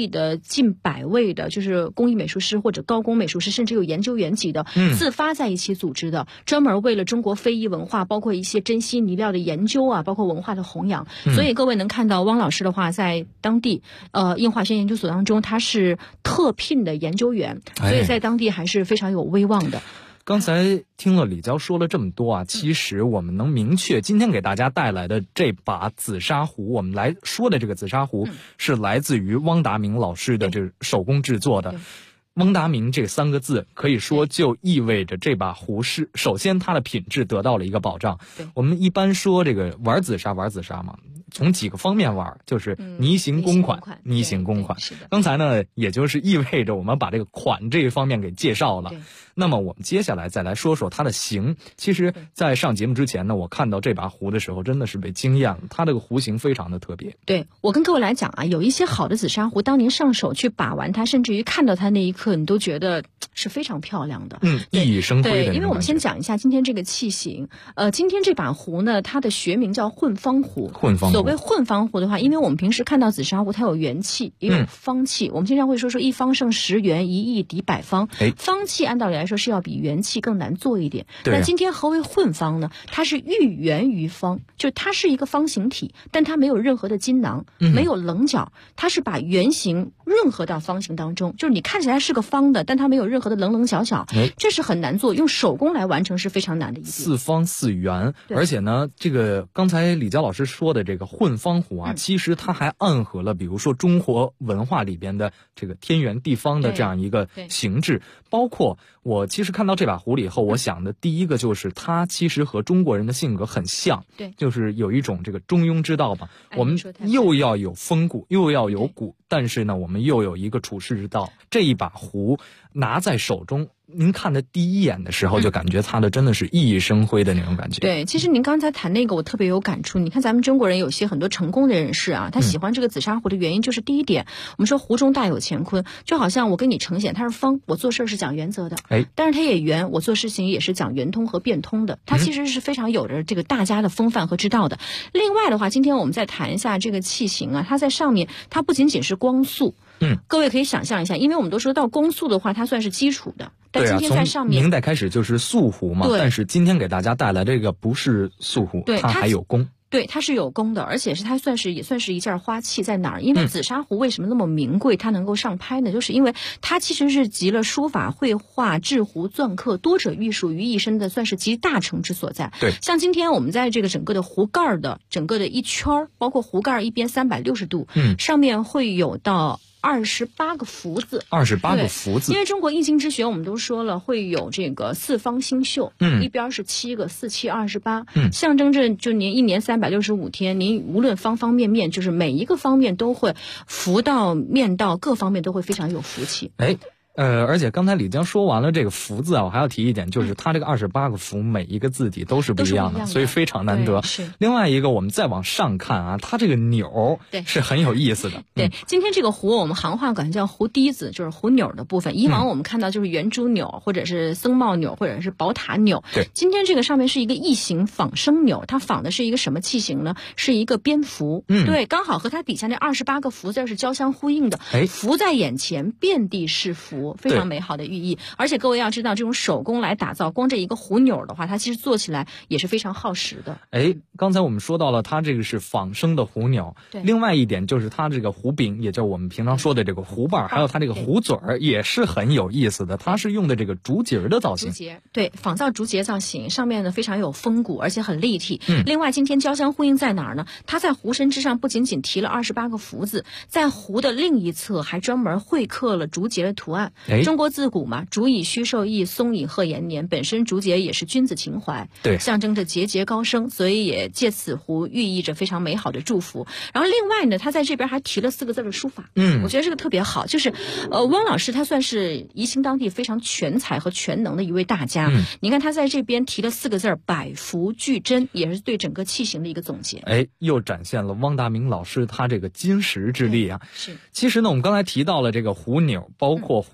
近100位的，就是工艺美术师或者高工美术师，甚至有研究员级的，自发在一起组织的，专门为了中国非遗文化，包括一些珍稀泥料的研究啊，包括文化的弘扬。所以各位能看到汪老师的话，在当地映画学研究所当中，他是特聘的研究员，所以在当地还是非常有威望的。 刚才听了李娇说了这么多啊，其实我们能明确，今天给大家带来的这把紫砂壶，我们来说的这个紫砂壶是来自于汪达明老师的这个手工制作的。汪达明这3个字可以说就意味着这把壶是首先它的品质得到了一个保障。我们一般说这个玩紫砂嘛，从几个方面玩，就是泥形公款。刚才呢，也就是意味着我们把这个款这一方面给介绍了。那么我们接下来再来说说它的形。其实在上节目之前呢，我看到这把壶的时候真的是被惊艳了，它这个壶形非常的特别。 对，我跟各位来讲啊，有一些好的紫砂壶，当您上手去把玩它，甚至于看到它那一刻，你都觉得是非常漂亮的， 熠熠生辉的。 对，因为我们先讲一下今天这个器型。今天这把壶呢，它的学名叫混方壶。所谓混方壶的话，因为我们平时看到紫砂壶，它有圆器也有方器。我们经常会说一方胜10圆，一亿抵百方。方器按道理来说是要比圆器更难做一点。那今天何为混方呢？它是寓圆于方，就它是一个方形体，但它没有任何的筋囊，没有棱角，它是把圆形润合到方形当中，就是你看起来是个方的，但它没有任何的棱角角，这是很难做，用手工来完成是非常难的一点。 4方4圆，而且呢，这个刚才李娇老师说的这个混方壶啊，其实它还暗合了比如说中国文化里边的这个天圆地方的这样一个形制。包括我其实看到这把壶里以后，我想的第一个就是它其实和中国人的性格很像，就是有一种这个中庸之道吧。我们又要有风骨，又要有骨，但是呢，我们又有一个处世之道。这一把壶拿在手中，您看的第一眼的时候，就感觉它的真的是熠熠生辉的那种感觉。 对，其实您刚才谈那个，我特别有感触。你看咱们中国人有些很多成功的人士啊，他喜欢这个紫砂壶的原因就是第一点，我们说壶中大有乾坤，就好像我跟你呈现它是方，我做事是讲原则的，但是它也圆，我做事情也是讲圆通和变通的，它其实是非常有着这个大家的风范和之道的。另外的话，今天我们再谈一下这个器型啊，它在上面它不仅仅是光速。各位可以想象一下，因为我们都说到光速的话，它算是基础的，但今天在上面， 从明代开始就是素壶嘛，但是今天给大家带来这个不是素壶，它还有功。 对，它是有功的，而且是它也算是一件花器。在哪儿？因为紫砂壶为什么那么名贵，它能够上拍呢？就是因为它其实是集了书法、绘画、制壶、篆刻多者艺术于一身的，算是集大成之所在。 对， 像今天我们在这个整个的壶盖的整个的一圈，包括壶盖一边360度，上面会有到28个福字 ，28个福字。 因为中国易经之学，我们都说了会有这个4方星宿，一边是7个，4、7、28，象征着就您一年365天，您无论方方面面，就是每一个方面都会福到面到，各方面都会非常有福气。 而且刚才李江说完了这个福字啊，我还要提一点，就是它这个28个福每一个字体都是不一样的，所以非常难得。另外一个，我们再往上看啊，它这个钮是很有意思的。 对，今天这个壶我们行话管叫壶滴子，就是壶钮的部分。以往我们看到就是圆珠钮，或者是僧帽钮，或者是宝塔钮。 对， 今天这个上面是一个异形仿生钮，它仿的是一个什么器型呢？是一个蝙蝠。对，刚好和它底下那28个福字是交相呼应的。福在眼前，遍地是福。非常美好的寓意，而且各位要知道，这种手工来打造，光这一个壶钮的话，它其实做起来也是非常耗时的。 刚才我们说到了，它这个是仿生的壶钮。另外一点就是它这个壶柄，也就是我们平常说的这个壶把，还有它这个壶嘴儿，也是很有意思的。它是用的这个竹节的造型。 对，仿造竹节造型，上面呢非常有风骨，而且很立体。另外，今天交相呼应在哪儿呢？它在壶身之上不仅仅提了28个福字，在壶的另一侧还专门绘刻了竹节的图案。中国自古嘛，竹以虚寿易，松以贺延年，本身竹节也是君子情怀，象征着节节高升，所以也借此壶寓意着非常美好的祝福。然后另外呢，他在这边还提了4个字的书法，我觉得这个特别好，就是汪老师他算是宜兴当地非常全才和全能的一位大家。你看他在这边提了4个字，百福俱真，也是对整个器型的一个总结。 又展现了汪达明老师他这个金石之力啊。其实呢，我们刚才提到了这个壶钮，包括壶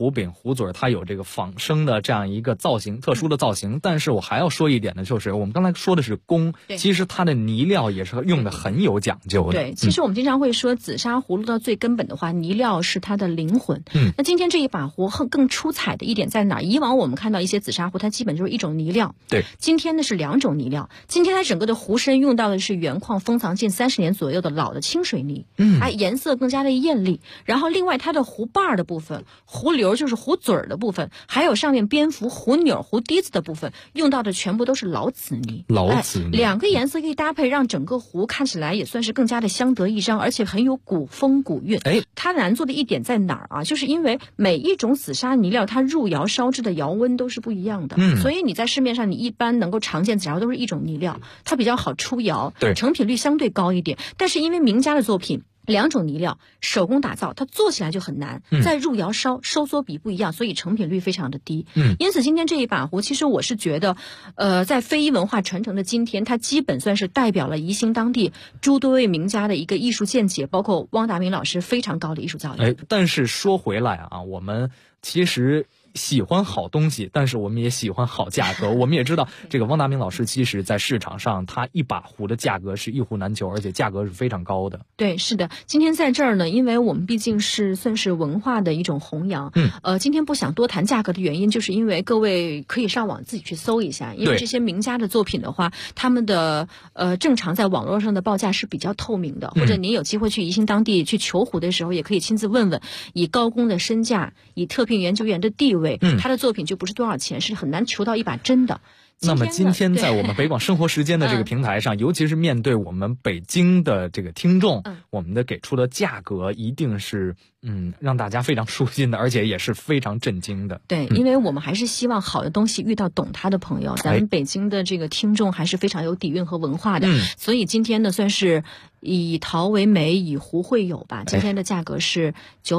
壶柄、壶嘴它有这个仿生的这样一个造型，特殊的造型。但是我还要说一点呢，就是我们刚才说的是弓，其实它的泥料也是用的很有讲究的。 对，其实我们经常会说紫砂壶落到最根本的话，泥料是它的灵魂。那今天这一把壶更出彩的一点在哪儿？以往我们看到一些紫砂壶，它基本就是一种泥料。 对， 今天呢是2种泥料。今天它整个的壶身用到的是原矿封藏近30年左右的老的清水泥，颜色更加的艳丽。然后另外它的壶把的部分、壶流就是壶嘴的部分，还有上面边幅壶钮、壶滴子的部分，用到的全部都是老紫泥。 老紫泥 ，2个颜色可以搭配，让整个壶看起来也算是更加的相得益彰，而且很有古风古韵。它难做的一点在哪儿啊？就是因为每一种紫砂泥料它入窑烧制的窑温都是不一样的，所以你在市面上你一般能够常见紫砂壶都是一种泥料，它比较好出窑，成品率相对高一点。但是因为名家的作品2种泥料手工打造，它做起来就很难，再入窑烧收缩比不一样，所以成品率非常的低。因此今天这一把壶，其实我是觉得在非遗文化传承的今天，它基本算是代表了宜兴当地诸多位名家的一个艺术见解，包括汪达民老师非常高的艺术造诣。 但是说回来啊，我们其实喜欢好东西，但是我们也喜欢好价格。我们也知道这个汪达民老师其实在市场上他一把壶的价格是一壶难求，而且价格是非常高的。 对，是的。今天在这儿呢，因为我们毕竟是算是文化的一种弘扬，今天不想多谈价格的原因，就是因为各位可以上网自己去搜一下，因为这些名家的作品的话，他们的正常在网络上的报价是比较透明的，或者您有机会去宜兴当地去求壶的时候，也可以亲自问问，以高工的身价，以特聘研究员的地位，他的作品就不是多少钱，是很难求到一把真的。 那么今天在我们北广生活时间的这个平台上，尤其是面对我们北京的这个听众，我们的给出的价格一定是让大家非常舒心的，而且也是非常震惊的。 对，因为我们还是希望好的东西遇到懂它的朋友，咱们北京的这个听众还是非常有底蕴和文化的，所以今天呢算是以陶为媒，以壶会友吧。今天的价格是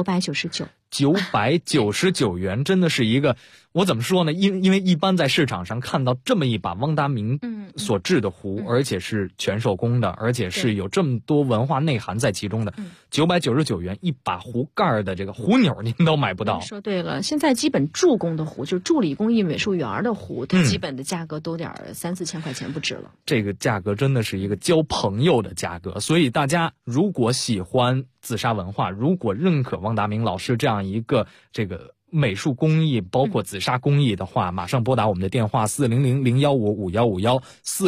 999 元，真的是一个，我怎么说呢？因为一般在市场上看到这么一把汪达民所制的壶，而且是全手工的，而且是有这么多文化内涵在其中的，999元一把壶盖的这个壶钮您都买不到。 说对了，现在基本助工的壶，就是助理工艺美术园的壶，它基本的价格都3-4千块钱不止了。 这个价格真的是一个交朋友的价格，所以大家如果喜欢紫砂文化，如果认可汪达民老师这样一个这个美术工艺，包括紫砂工艺的话，马上拨打我们的电话400-015-5151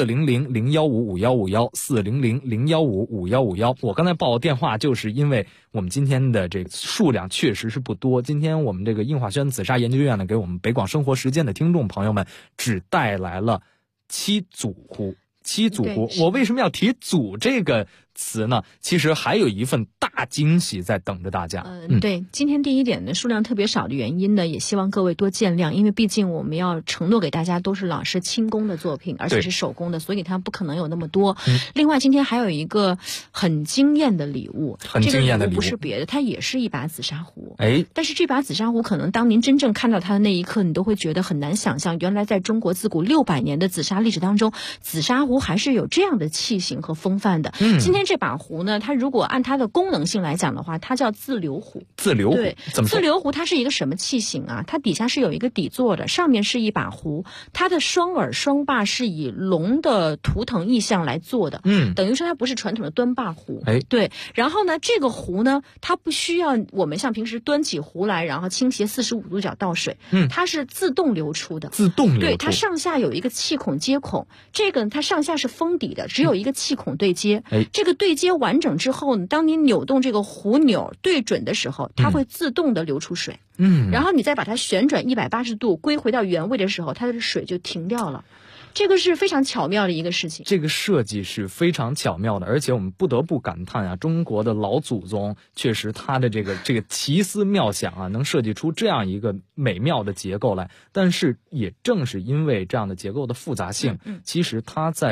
400-015-5151 400-015-5151。我刚才报电话就是因为我们今天的这个数量确实是不多，今天我们这个映华轩紫砂研究院呢，给我们北广生活时间的听众朋友们只带来了7组壶。我为什么要提组这个词呢？其实还有一份大惊喜在等着大家。 对，今天第一点呢，数量特别少的原因呢，也希望各位多见谅，因为毕竟我们要承诺给大家都是老师亲工的作品，而且是手工的，所以它不可能有那么多。另外，今天还有一个很惊艳的礼物，这个礼物不是别的，它也是一把紫砂壶。但是这把紫砂壶，可能当您真正看到它的那一刻，你都会觉得很难想象，原来在中国自古600年的紫砂历史当中，紫砂壶还是有这样的器型和风范的。今天这把壶呢，它如果按它的功能性来讲的话，它叫自流壶。对，自流壶它是一个什么器型啊？它底下是有一个底座的，上面是一把壶，它的双耳双把是以龙的图腾意象来做的。等于说它不是传统的端把壶。对。然后呢，这个壶呢，它不需要我们像平时端起壶来，然后倾斜45度角倒水。它是自动流出的。对，它上下有一个气孔接孔，这个它上下是封底的，只有一个气孔对接。这个对接完整之后呢，当你扭动这个壶钮对准的时候，它会自动的流出水。然后你再把它旋转180度归回到原位的时候，它的水就停掉了。这个是非常巧妙的一个事情。 这个设计是非常巧妙的，而且我们不得不感叹啊，中国的老祖宗确实他的这个奇思妙想啊，能设计出这样一个美妙的结构来。但是也正是因为这样的结构的复杂性，其实它在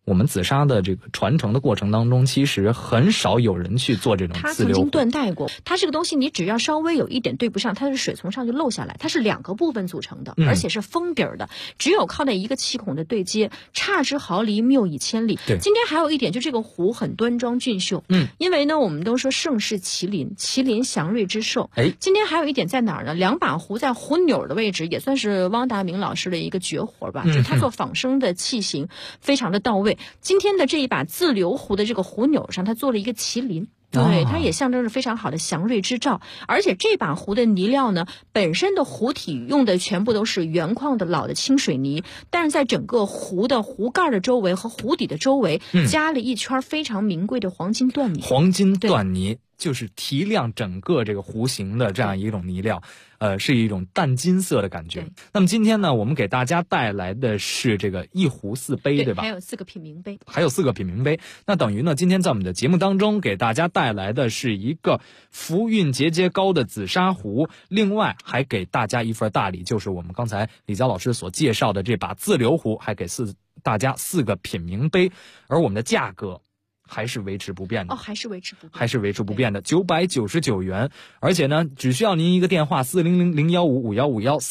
我们紫砂的这个传承的过程当中，其实很少有人去做这种自流壶。 它曾经断代过，它这个东西你只要稍微有一点对不上，它的水从上就漏下来。它是2个部分组成的，而且是封底儿的，只有靠那一个气孔的对接，差之毫厘，谬以千里。 对， 今天还有一点，就这个壶很端庄俊秀。因为呢，我们都说盛世麒麟，麒麟祥瑞之寿。今天还有一点在哪儿呢？2把壶在壶钮的位置，也算是汪达明老师的一个绝活吧，就是他做仿生的器型非常的到位。今天的这一把自流壶的这个壶钮上，他做了一个麒麟。对，它也象征着非常好的祥瑞之兆。而且这把壶的泥料呢，本身的壶体用的全部都是原矿的老的清水泥，但是在整个壶的壶盖的周围和壶底的周围，加了一圈非常名贵的黄金缎泥。 黄金缎泥就是提亮整个这个壶形的这样一种泥料，是一种淡金色的感觉。那么今天呢，我们给大家带来的是这个一壶4杯，对吧？ 还有4个品茗杯。 还有4个品茗杯。那等于呢，今天在我们的节目当中给大家带来的是一个福运节节高的紫砂壶，另外还给大家一份大礼，就是我们刚才李佳老师所介绍的这把自流壶，还给大家4个品茗杯，而我们的价格还是维持不变的。 还是维持的999元。而且呢，只需要您一个电话400-015-5151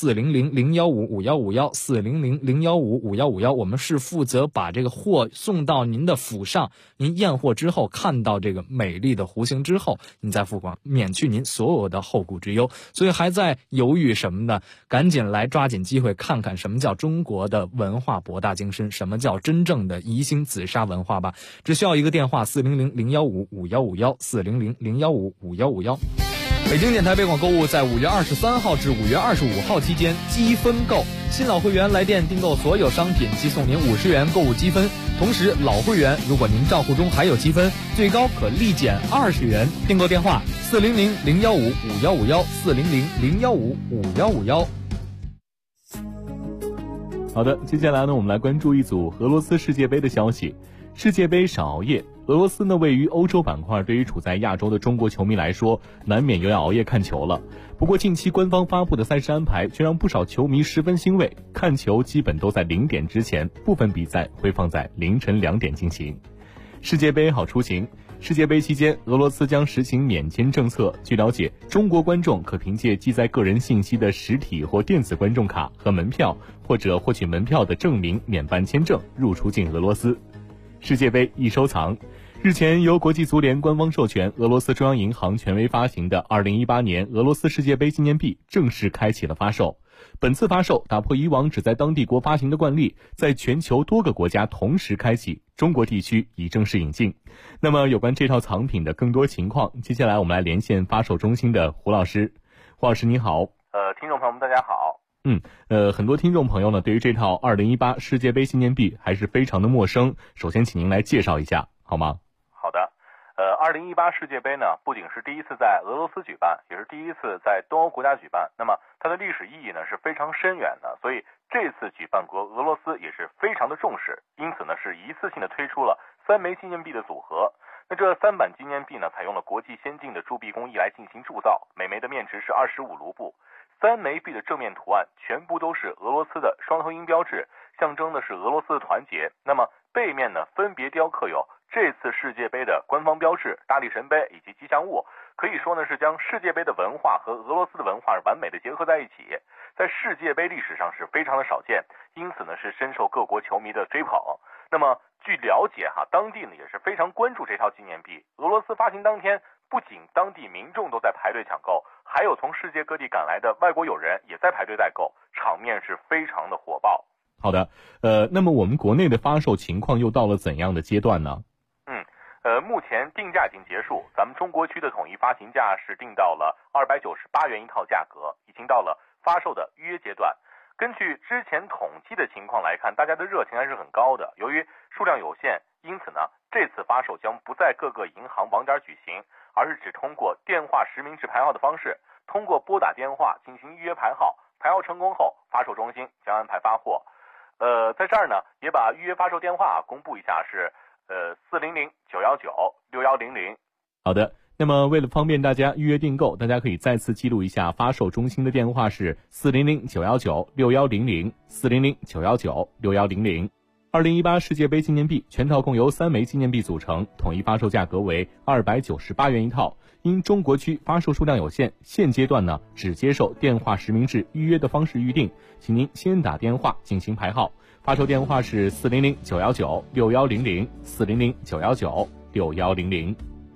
400-015-5151 400-015-5151，我们是负责把这个货送到您的府上，您验货之后看到这个美丽的壶形之后，您再付款，免去您所有的后顾之忧。所以还在犹豫什么呢？赶紧来抓紧机会看看什么叫中国的文化博大精深，什么叫真正的宜兴紫砂文化吧。只需要一个电话400-015-5151 400-015-5151。北京电台北广购物在5月23号至5月25号期间积分购，新老会员来电订购所有商品即送您50元购物积分，同时老会员如果您账户中还有积分，最高可立减20元。订购电话400-015-5151 400-015-5151。 好的，接下来呢，我们来关注一组俄罗斯世界杯的消息。世界杯少熬夜，俄罗斯呢位于欧洲板块，对于处在亚洲的中国球迷来说，难免又要熬夜看球了。不过近期官方发布的赛事安排却让不少球迷十分欣慰，看球基本都在0点之前，部分比赛会放在凌晨2点进行。世界杯好出行。世界杯期间，俄罗斯将实行免签政策。据了解，中国观众可凭借记载个人信息的实体或电子观众卡和门票，或者获取门票的证明免办签证入出境俄罗斯。世界杯易收藏。日前，由国际足联官方授权，俄罗斯中央银行权威发行的2018年俄罗斯世界杯纪念币正式开启了发售。本次发售打破以往只在当地国发行的惯例，在全球多个国家同时开启，中国地区已正式引进。那么有关这套藏品的更多情况，接下来我们来连线发售中心的胡老师。胡老师你好。 听众朋友们大家好。 很多听众朋友呢，对于这套2018世界杯纪念币还是非常的陌生。首先，请您来介绍一下，好吗？ 好的。2018世界杯呢，不仅是第一次在俄罗斯举办，也是第一次在东欧国家举办。那么它的历史意义呢是非常深远的，所以这次举办国俄罗斯也是非常的重视，因此呢是一次性的推出了3枚纪念币的组合。那这3版纪念币呢，采用了国际先进的铸币工艺来进行铸造，每枚的面值是25卢布。3枚币的正面图案全部都是俄罗斯的双头鹰标志，象征的是俄罗斯的团结。那么背面呢，分别雕刻有这次世界杯的官方标志、大力神杯以及吉祥物，可以说呢是将世界杯的文化和俄罗斯的文化完美的结合在一起，在世界杯历史上是非常的少见，因此呢是深受各国球迷的追捧。那么据了解当地呢也是非常关注这套纪念币。俄罗斯发行当天，不仅当地民众都在排队抢购，还有从世界各地赶来的外国友人也在排队代购，场面是非常的火爆。 好的，那么我们国内的发售情况又到了怎样的阶段呢？ 目前定价已经结束，咱们中国区的统一发行价是定到了298元一套价格，已经到了发售的预约阶段。根据之前统计的情况来看，大家的热情还是很高的。由于数量有限，因此呢，这次发售将不在各个银行网点举行，而是只通过电话实名制排号的方式，通过拨打电话进行预约排号，排号成功后，发售中心将安排发货。在这儿呢，也把预约发售电话公布一下，是400-919-6100。 好的，那么为了方便大家预约订购，大家可以再次记录一下发售中心的电话是400-919-6100 400-919-6100。 2018世界杯纪念币全套共由3枚纪念币组成，统一发售价格为298元一套。因中国区发售数量有限，现阶段呢只接受电话实名制预约的方式预定，请您先打电话进行排号。发售电话是400-919-6100 400-919-6100。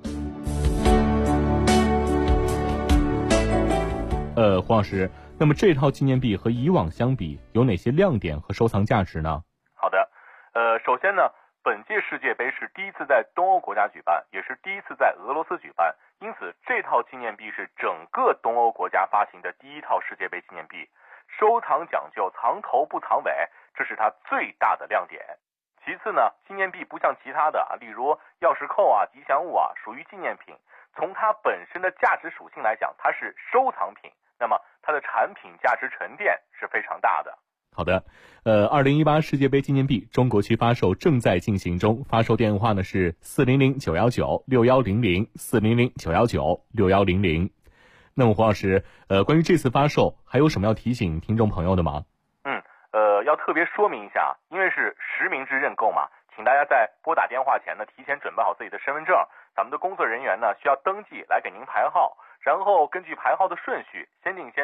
黄老师，那么这套纪念币和以往相比有哪些亮点和收藏价值呢？ 好的，首先呢，本届世界杯是第一次在东欧国家举办，也是第一次在俄罗斯举办，因此这套纪念币是整个东欧国家发行的第一套世界杯纪念币。收藏讲究藏头不藏尾，这是它最大的亮点。其次呢，纪念币不像其他的例如钥匙扣吉祥物属于纪念品，从它本身的价值属性来讲，它是收藏品，那么它的产品价值沉淀是非常大的。 好的，2018世界杯纪念币中国区发售正在进行中，发售电话呢是400-919-6100 400-919-6100。那么黄老师，关于这次发售还有什么要提醒听众朋友的吗？ 要特别说明一下，因为是实名制认购嘛，请大家在拨打电话前呢，提前准备好自己的身份证，咱们的工作人员呢需要登记来给您排号，然后根据排号的顺序，先定先